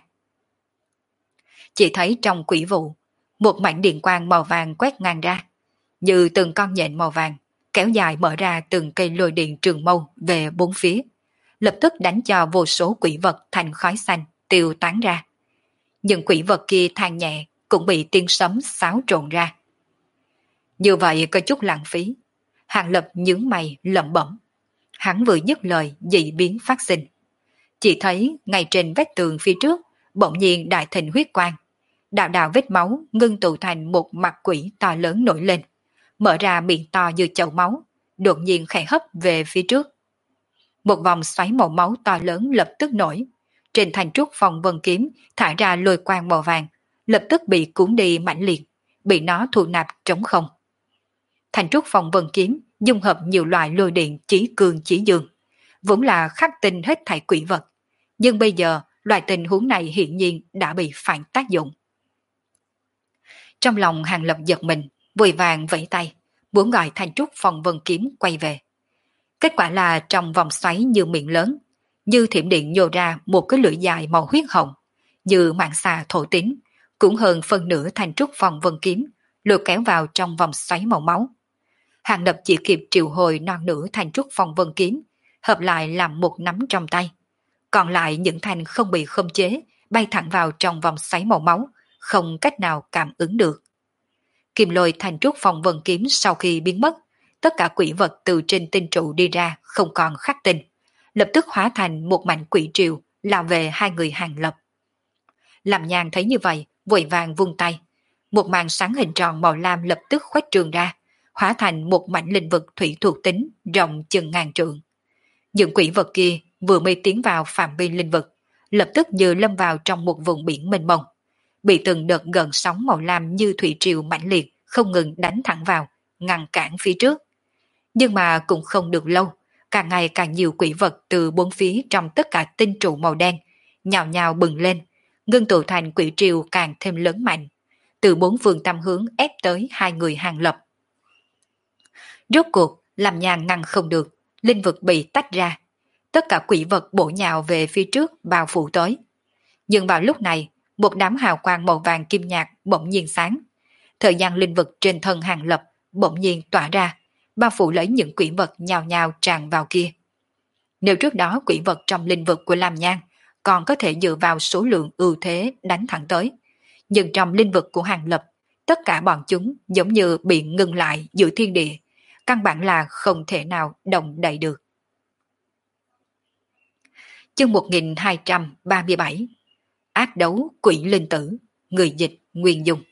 Chỉ thấy trong quỷ vụ, một mảnh điện quang màu vàng quét ngang ra, như từng con nhện màu vàng, kéo dài mở ra từng cây lôi điện trường mâu về bốn phía, lập tức đánh cho vô số quỷ vật thành khói xanh, tiêu tán ra. Những quỷ vật kia than nhẹ cũng bị tiếng sấm xáo trộn ra. Như vậy có chút lãng phí. Hàng Lập nhướng mày lẩm bẩm. Hắn vừa dứt lời dị biến phát sinh. Chỉ thấy ngay trên vách tường phía trước bỗng nhiên đại thịnh huyết quang. Đạo đạo vết máu ngưng tụ thành một mặt quỷ to lớn nổi lên, mở ra miệng to như chậu máu, đột nhiên khẽ hấp về phía trước. Một vòng xoáy màu máu to lớn lập tức nổi. Trên thành trúc phòng vân kiếm thả ra lôi quang màu vàng, lập tức bị cuốn đi mãnh liệt, bị nó thu nạp trống không. Thành trúc phòng vân kiếm dung hợp nhiều loại lôi điện chí cường chí dương, vốn là khắc tinh hết thảy quỷ vật, nhưng bây giờ loại tình huống này hiển nhiên đã bị phản tác dụng. Trong lòng Hàng Lập giật mình, vội vàng vẫy tay, muốn gọi thành trúc phòng vân kiếm quay về. Kết quả là trong vòng xoáy như miệng lớn, như thiểm điện nhô ra một cái lưỡi dài màu huyết hồng, như mạng xà thổ tín, cũng hơn phân nửa thành trúc phòng vân kiếm, lừa kéo vào trong vòng xoáy màu máu. Hàng Lập chỉ kịp triệu hồi non nửa thành trúc phòng vân kiếm, hợp lại làm một nắm trong tay. Còn lại những thanh không bị khống chế, bay thẳng vào trong vòng xoáy màu máu, không cách nào cảm ứng được. Kim lôi thành trúc phong vân kiếm sau khi biến mất, tất cả quỷ vật từ trên tinh trụ đi ra không còn khắc tinh, lập tức hóa thành một mảnh quỷ triều lao về hai người Hàng Lập. Làm Nhàn thấy như vậy, vội vàng vung tay. Một màn sáng hình tròn màu lam lập tức khuếch trường ra, hóa thành một mảnh linh vực thủy thuộc tính rộng chừng ngàn trượng. Những quỷ vật kia vừa mới tiến vào phạm vi linh vực, lập tức như lâm vào trong một vùng biển mênh mông, bị từng đợt gần sóng màu lam như thủy triều mãnh liệt không ngừng đánh thẳng vào, ngăn cản phía trước. Nhưng mà cũng không được lâu, càng ngày càng nhiều quỷ vật từ bốn phía trong tất cả tinh trụ màu đen nhào nhào bừng lên, ngưng tụ thành quỷ triều càng thêm lớn mạnh, từ bốn phương tám hướng ép tới hai người Hàng Lập. Rốt cuộc, làm Nhàn ngăn không được, linh vực bị tách ra, tất cả quỷ vật bổ nhào về phía trước bao phủ tới. Nhưng vào lúc này, một đám hào quang màu vàng kim nhạt bỗng nhiên sáng. Thời gian linh vực trên thân Hàng Lập bỗng nhiên tỏa ra, bao phủ lấy những quỷ vật nhào nhào tràn vào kia. Nếu trước đó quỷ vật trong linh vực của Lam Nhan còn có thể dựa vào số lượng ưu thế đánh thẳng tới, nhưng trong linh vực của Hàng Lập, tất cả bọn chúng giống như bị ngừng lại giữa thiên địa, căn bản là không thể nào động đậy được. Chương 1237 Ác đấu quỷ linh tử, người dịch Nguyên Dung.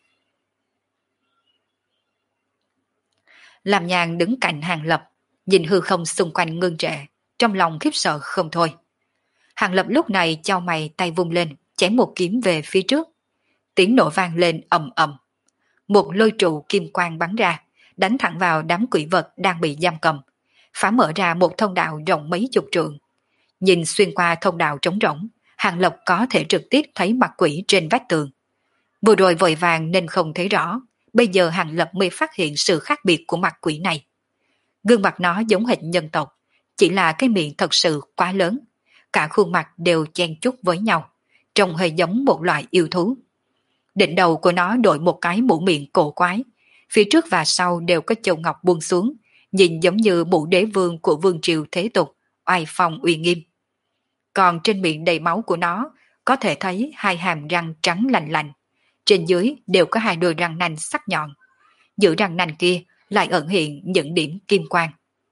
Làm Nhàn đứng cạnh Hàng Lập, nhìn hư không xung quanh ngưng trệ, trong lòng khiếp sợ không thôi. Hàng Lập lúc này chau mày tay vung lên, chém một kiếm về phía trước. Tiếng nổ vang lên ầm ầm. Một lôi trụ kim quang bắn ra, đánh thẳng vào đám quỷ vật đang bị giam cầm, phá mở ra một thông đạo rộng mấy chục trượng. Nhìn xuyên qua thông đạo trống rỗng, Hàng Lập có thể trực tiếp thấy mặt quỷ trên vách tường. Vừa rồi vội vàng nên không thấy rõ, bây giờ Hàng Lập mới phát hiện sự khác biệt của mặt quỷ này. Gương mặt nó giống hệt nhân tộc, chỉ là cái miệng thật sự quá lớn, cả khuôn mặt đều chen chúc với nhau, trông hơi giống một loại yêu thú. Đỉnh đầu của nó đội một cái mũ miệng cổ quái, phía trước và sau đều có châu ngọc buông xuống, nhìn giống như mũ đế vương của vương triều thế tục, oai phong uy nghiêm. Còn trên miệng đầy máu của nó, có thể thấy hai hàm răng trắng lành lành, trên dưới đều có hai đôi răng nanh sắc nhọn. Giữa răng nanh kia lại ẩn hiện những điểm kim quang.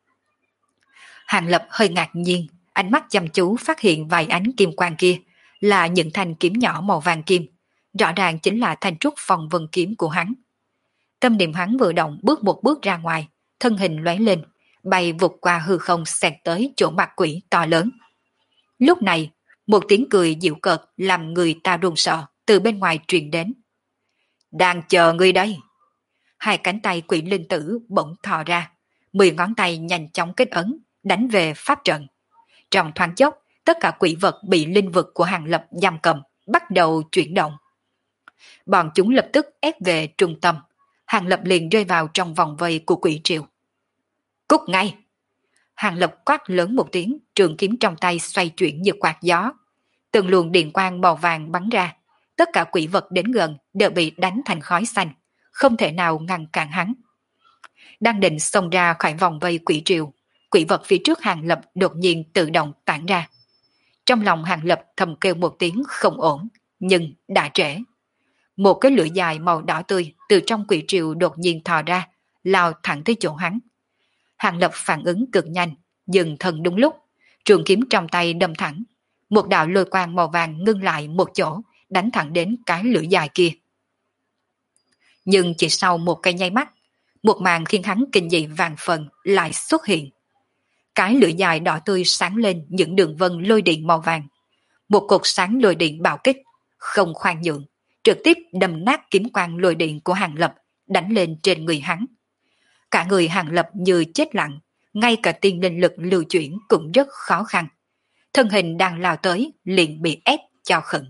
Hàng Lập hơi ngạc nhiên, ánh mắt chăm chú phát hiện vài ánh kim quang kia là những thanh kiếm nhỏ màu vàng kim, rõ ràng chính là thanh trúc phong vân kiếm của hắn. Tâm niệm hắn vừa động bước một bước ra ngoài, thân hình lóe lên, bay vụt qua hư không xẹt tới chỗ mặt quỷ to lớn. Lúc này, một tiếng cười dịu cợt làm người ta run sợ từ bên ngoài truyền đến. Đang chờ ngươi đây. Hai cánh tay quỷ linh tử bỗng thò ra, 10 ngón tay nhanh chóng kết ấn, đánh về pháp trận. Trong thoáng chốc, tất cả quỷ vật bị linh vực của Hàng Lập giam cầm, bắt đầu chuyển động. Bọn chúng lập tức ép về trung tâm, Hàng Lập liền rơi vào trong vòng vây của quỷ triều. Cút ngay! Hàng Lập quát lớn một tiếng, trường kiếm trong tay xoay chuyển như quạt gió. Từng luồng điện quang màu vàng bắn ra, tất cả quỷ vật đến gần đều bị đánh thành khói xanh, không thể nào ngăn cản hắn. Đang định xông ra khỏi vòng vây quỷ triều, quỷ vật phía trước Hàng Lập đột nhiên tự động tản ra. Trong lòng Hàng Lập thầm kêu một tiếng không ổn, nhưng đã trễ. Một cái lưỡi dài màu đỏ tươi từ trong quỷ triều đột nhiên thò ra, lao thẳng tới chỗ hắn. Hàng Lập phản ứng cực nhanh, dừng thân đúng lúc, trường kiếm trong tay đâm thẳng. Một đạo lôi quang màu vàng ngưng lại một chỗ, đánh thẳng đến cái lưỡi dài kia. Nhưng chỉ sau một cái nháy mắt, một màn khiến hắn kinh dị vàng phần lại xuất hiện. Cái lưỡi dài đỏ tươi sáng lên những đường vân lôi điện màu vàng. Một cột sáng lôi điện bạo kích, không khoan nhượng, trực tiếp đâm nát kiếm quang lôi điện của Hàng Lập, đánh lên trên người hắn. Cả người Hàng Lập như chết lặng, ngay cả tiên linh lực lưu chuyển cũng rất khó khăn. Thân hình đang lao tới liền bị ép cho khẩn.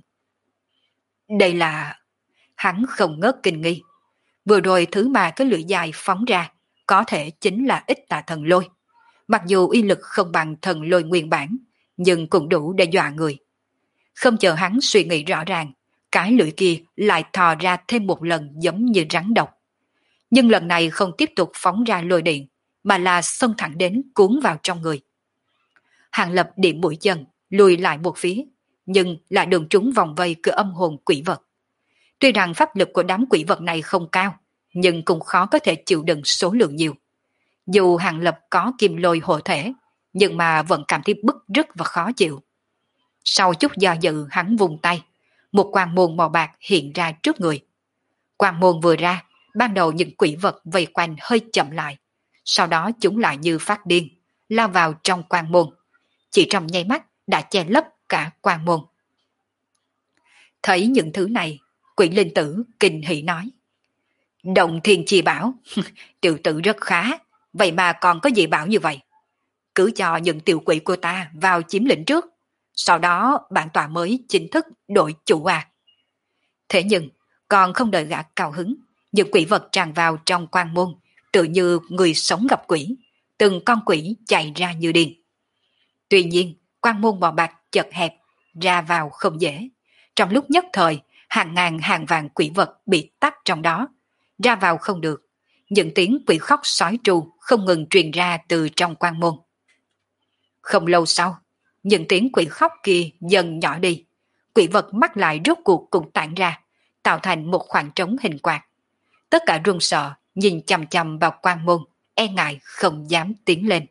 Đây là... Hắn không ngớt kinh nghi. Vừa rồi thứ mà cái lưỡi dài phóng ra có thể chính là Ích Tà Thần Lôi. Mặc dù uy lực không bằng thần lôi nguyên bản, nhưng cũng đủ để dọa người. Không chờ hắn suy nghĩ rõ ràng, cái lưỡi kia lại thò ra thêm một lần giống như rắn độc. Nhưng lần này không tiếp tục phóng ra lôi điện, mà là xông thẳng đến cuốn vào trong người. Hàng Lập điểm mũi chân, lùi lại một phía, nhưng lại đường trúng vòng vây của âm hồn quỷ vật. Tuy rằng pháp lực của đám quỷ vật này không cao, nhưng cũng khó có thể chịu đựng số lượng nhiều. Dù Hàng Lập có kim lôi hộ thể, nhưng mà vẫn cảm thấy bức rứt và khó chịu. Sau chút do dự hắn vùng tay, một quang môn màu bạc hiện ra trước người. Quang môn vừa ra, ban đầu những quỷ vật vây quanh hơi chậm lại, sau đó chúng lại như phát điên, lao vào trong quang môn. Chỉ trong nháy mắt đã che lấp cả quang môn. Thấy những thứ này, quỷ linh tử kinh hỉ nói. Động thiên chi bảo, tiểu tử rất khá, vậy mà còn có gì bảo như vậy. Cứ cho những tiểu quỷ của ta vào chiếm lĩnh trước, sau đó bản tọa mới chính thức đổi chủ à. Thế nhưng, còn không đợi gã cao hứng, những quỷ vật tràn vào trong quan môn, tự như người sống gặp quỷ, từng con quỷ chạy ra như điên. Tuy nhiên, quan môn bò bạch chật hẹp, ra vào không dễ. Trong lúc nhất thời, hàng ngàn hàng vạn quỷ vật bị tắc trong đó, ra vào không được. Những tiếng quỷ khóc sói tru không ngừng truyền ra từ trong quan môn. Không lâu sau, những tiếng quỷ khóc kia dần nhỏ đi. Quỷ vật mắt lại rốt cuộc cũng tản ra, tạo thành một khoảng trống hình quạt. Tất cả run sợ, nhìn chằm chằm vào quan môn, e ngại không dám tiến lên.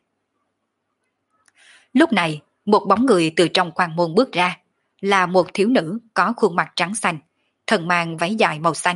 Lúc này, một bóng người từ trong quan môn bước ra, là một thiếu nữ có khuôn mặt trắng xanh, thân mang váy dài màu xanh.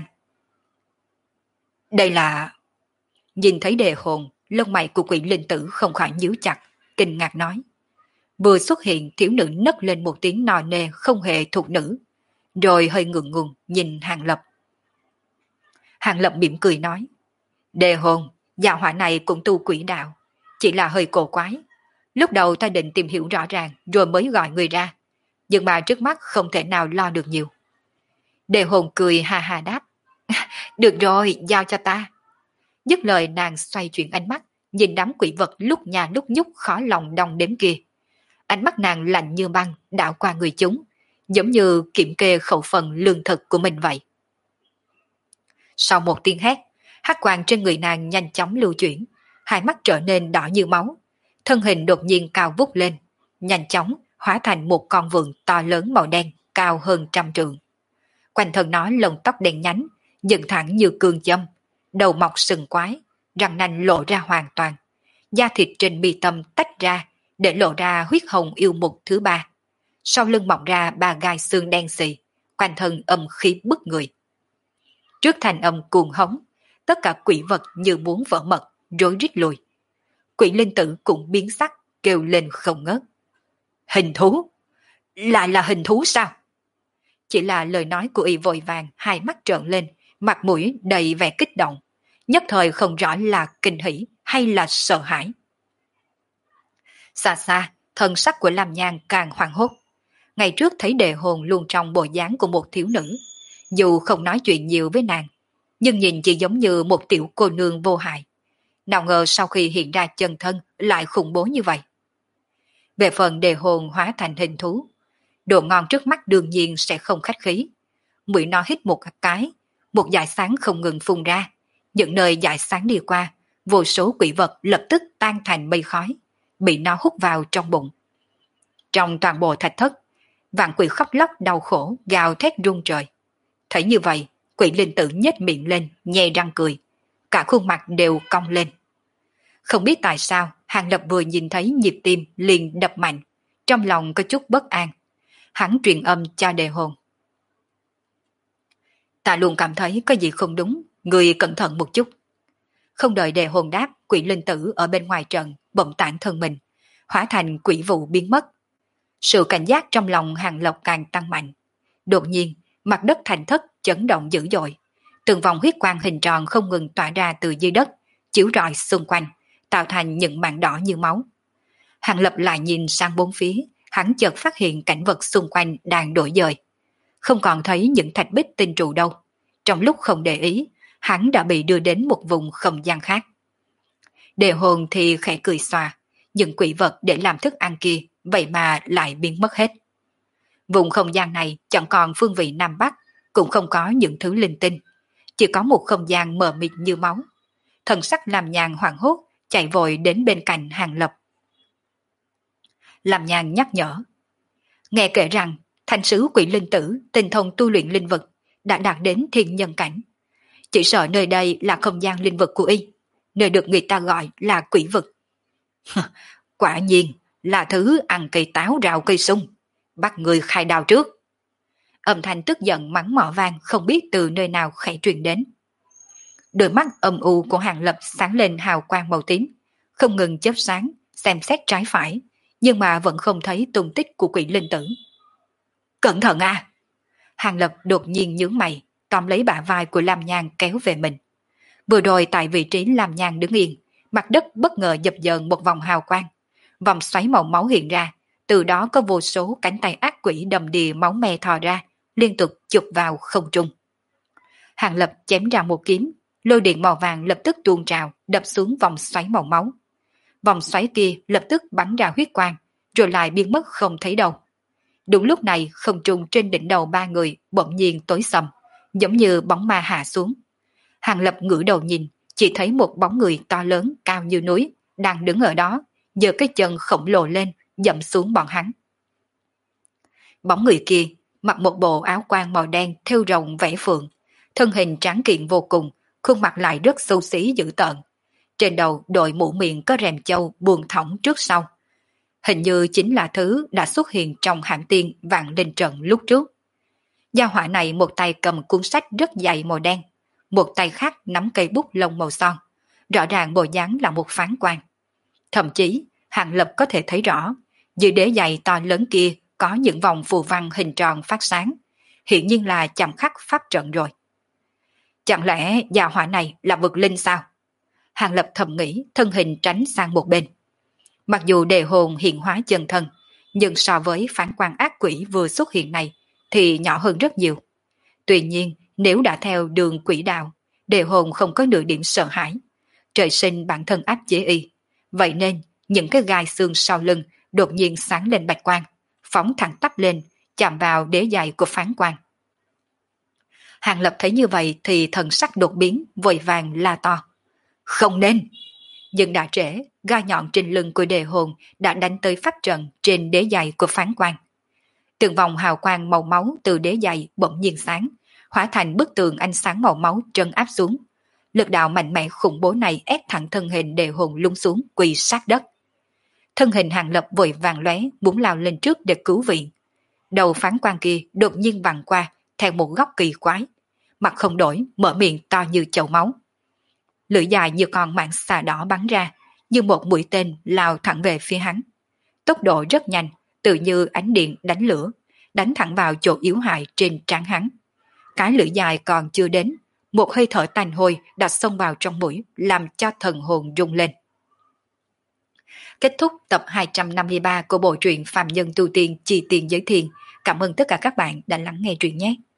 Đây là... Nhìn thấy đề hồn, lông mày của quỷ linh tử không khỏi nhíu chặt, kinh ngạc nói. Vừa xuất hiện, thiếu nữ nấc lên một tiếng nò nê không hề thuộc nữ, rồi hơi ngượng ngùng nhìn Hàng Lập. Hàng Lập mỉm cười nói. Đề hồn, gia hỏa này cũng tu quỷ đạo, chỉ là hơi cổ quái. Lúc đầu ta định tìm hiểu rõ ràng rồi mới gọi người ra, nhưng mà trước mắt không thể nào lo được nhiều. Đề hồn cười ha ha đáp. Được rồi, giao cho ta. Dứt lời nàng xoay chuyển ánh mắt, nhìn đám quỷ vật lúc nhà lúc nhúc khó lòng đong đếm kia. Ánh mắt nàng lạnh như băng đảo qua người chúng, giống như kiểm kê khẩu phần lương thực của mình vậy. Sau một tiếng hét, hắc quang trên người nàng nhanh chóng lưu chuyển, hai mắt trở nên đỏ như máu, thân hình đột nhiên cao vút lên, nhanh chóng hóa thành một con vượn to lớn màu đen, cao hơn 100 trượng. Quanh thân nó lông tóc đen nhánh, dựng thẳng như cương châm, đầu mọc sừng quái, răng nanh lộ ra hoàn toàn, da thịt trên mi tâm tách ra để lộ ra huyết hồng yêu mục thứ ba. Sau lưng mọc ra 3 gai xương đen xì, quanh thân âm khí bức người. Trước thành âm cuồng hống, tất cả quỷ vật như muốn vỡ mật, rối rít lùi. Quỷ linh tử cũng biến sắc, kêu lên không ngớt. Hình thú? Lại là hình thú sao? Chỉ là lời nói của y vội vàng, hai mắt trợn lên, mặt mũi đầy vẻ kích động, nhất thời không rõ là kinh hỉ hay là sợ hãi. Xa xa, thân sắc của Lam Nhan càng hoảng hốt. Ngày trước thấy đề hồn luôn trong bộ dáng của một thiếu nữ, dù không nói chuyện nhiều với nàng, nhưng nhìn chỉ giống như một tiểu cô nương vô hại. Nào ngờ sau khi hiện ra chân thân lại khủng bố như vậy. Về phần đề hồn hóa thành hình thú, đồ ngon trước mắt đương nhiên sẽ không khách khí. Mũi nó hít một cái, một dải sáng không ngừng phun ra. Những nơi dải sáng đi qua, vô số quỷ vật lập tức tan thành mây khói, bị nó hút vào trong bụng. Trong toàn bộ thạch thất, vạn quỷ khóc lóc đau khổ, gào thét rung trời. Thấy như vậy, quỷ linh tử nhếch miệng lên, nhe răng cười. Cả khuôn mặt đều cong lên. Không biết tại sao, Hàng Lập vừa nhìn thấy nhịp tim liền đập mạnh, trong lòng có chút bất an. Hắn truyền âm cho đề hồn. Ta luôn cảm thấy có gì không đúng, người cẩn thận một chút. Không đợi đề hồn đáp, quỷ linh tử ở bên ngoài trận bỗng tản thân mình, hóa thành quỷ vụ biến mất. Sự cảnh giác trong lòng Hàng Lập càng tăng mạnh. Đột nhiên, mặt đất thành thất chấn động dữ dội. Từng vòng huyết quang hình tròn không ngừng tỏa ra từ dưới đất, chiếu rọi xung quanh, tạo thành những mảng đỏ như máu. Hàng Lập lại nhìn sang bốn phía, hắn chợt phát hiện cảnh vật xung quanh đang đổi dời. Không còn thấy những thạch bích tinh trụ đâu. Trong lúc không để ý, hắn đã bị đưa đến một vùng không gian khác. Đề hồn thì khẽ cười xòa, những quỷ vật để làm thức ăn kia, vậy mà lại biến mất hết. Vùng không gian này chẳng còn phương vị Nam Bắc, cũng không có những thứ linh tinh, chỉ có một không gian mờ mịt như máu. Thần sắc Lam Nhan hoảng hốt, chạy vội đến bên cạnh Hàng Lập. Lam Nhan nhắc nhở. Nghe kể rằng, thành sứ quỷ linh tử tinh thông tu luyện linh vật đã đạt đến thiên nhân cảnh. Chỉ sợ nơi đây là không gian linh vực của y, nơi được người ta gọi là quỷ vực. Quả nhiên là thứ ăn cây táo rào cây sung, bắt người khai đao trước. Âm thanh tức giận mắng mỏ vang không biết từ nơi nào khẽ truyền đến. Đôi mắt âm u của Hàng Lập sáng lên hào quang màu tím, không ngừng chớp sáng, xem xét trái phải, nhưng mà vẫn không thấy tung tích của quỷ linh tử. Cẩn thận à! Hàng Lập đột nhiên nhướng mày, tóm lấy bả vai của Lam Nhan kéo về mình. Vừa rồi tại vị trí Lam Nhan đứng yên, mặt đất bất ngờ dập dờn một vòng hào quang. Vòng xoáy màu máu hiện ra, từ đó có vô số cánh tay ác quỷ đầm đìa máu me thò ra, liên tục chụp vào không trung. Hàng Lập chém ra một kiếm, lôi điện màu vàng lập tức tuôn trào, đập xuống vòng xoáy màu máu. Vòng xoáy kia lập tức bắn ra huyết quang, rồi lại biến mất không thấy đâu. Đúng lúc này không trung trên đỉnh đầu ba người bỗng nhiên tối sầm, giống như bóng ma hạ xuống. Hàng Lập ngửa đầu nhìn, chỉ thấy một bóng người to lớn cao như núi, đang đứng ở đó, giơ cái chân khổng lồ lên, dậm xuống bọn hắn. Bóng người kia mặc một bộ áo quan màu đen thêu rồng vẽ phượng, thân hình tráng kiện vô cùng, khuôn mặt lại rất xấu xí dữ tợn. Trên đầu đội mũ miệng có rèm châu buông thõng trước sau. Hình như chính là thứ đã xuất hiện trong hãng tiên Vạn Linh Trận lúc trước. Gia hỏa này một tay cầm cuốn sách rất dày màu đen, một tay khác nắm cây bút lông màu son, rõ ràng bộ dáng là một phán quan. Thậm chí, Hàng Lập có thể thấy rõ, dưới đế giày to lớn kia có những vòng phù văn hình tròn phát sáng, hiện nhiên là chạm khắc pháp trận rồi. Chẳng lẽ gia hỏa này là vực linh sao? Hàng Lập thầm nghĩ, thân hình tránh sang một bên. Mặc dù đề hồn hiện hóa chân thân, nhưng so với phán quan ác quỷ vừa xuất hiện này thì nhỏ hơn rất nhiều. Tuy nhiên, nếu đã theo đường quỷ đạo, đề hồn không có nửa điểm sợ hãi. Trời sinh bản thân áp chế y. Vậy nên, những cái gai xương sau lưng đột nhiên sáng lên bạch quang, phóng thẳng tắp lên, chạm vào đế giày của phán quan. Hàng Lập thấy như vậy thì thần sắc đột biến, vội vàng la to. Không nên! Nhưng đã trễ, gai nhọn trên lưng của đề hồn đã đánh tới pháp trận trên đế giày của phán quan. Từng vòng hào quang màu máu từ đế giày bỗng nhiên sáng, hóa thành bức tường ánh sáng màu máu trấn áp xuống. Lực đạo mạnh mẽ khủng bố này ép thẳng thân hình đề hồn lung xuống quỳ sát đất. Thân hình Hàng Lập vội vàng lóe muốn lao lên trước để cứu viện. Đầu phán quan kia đột nhiên vặn qua theo một góc kỳ quái, mặt không đổi, mở miệng to như chậu máu. Lưỡi dài như con mãng xà đỏ bắn ra, như một mũi tên lao thẳng về phía hắn. Tốc độ rất nhanh, tự như ánh điện đánh lửa, đánh thẳng vào chỗ yếu hại trên trán hắn. Cái lưỡi dài còn chưa đến, một hơi thở tanh hôi đã xông vào trong mũi, làm cho thần hồn rung lên. Kết thúc tập 253 của bộ truyện Phàm Nhân Tu Tiên Chi Tiền Giới Thiền. Cảm ơn tất cả các bạn đã lắng nghe truyện nhé.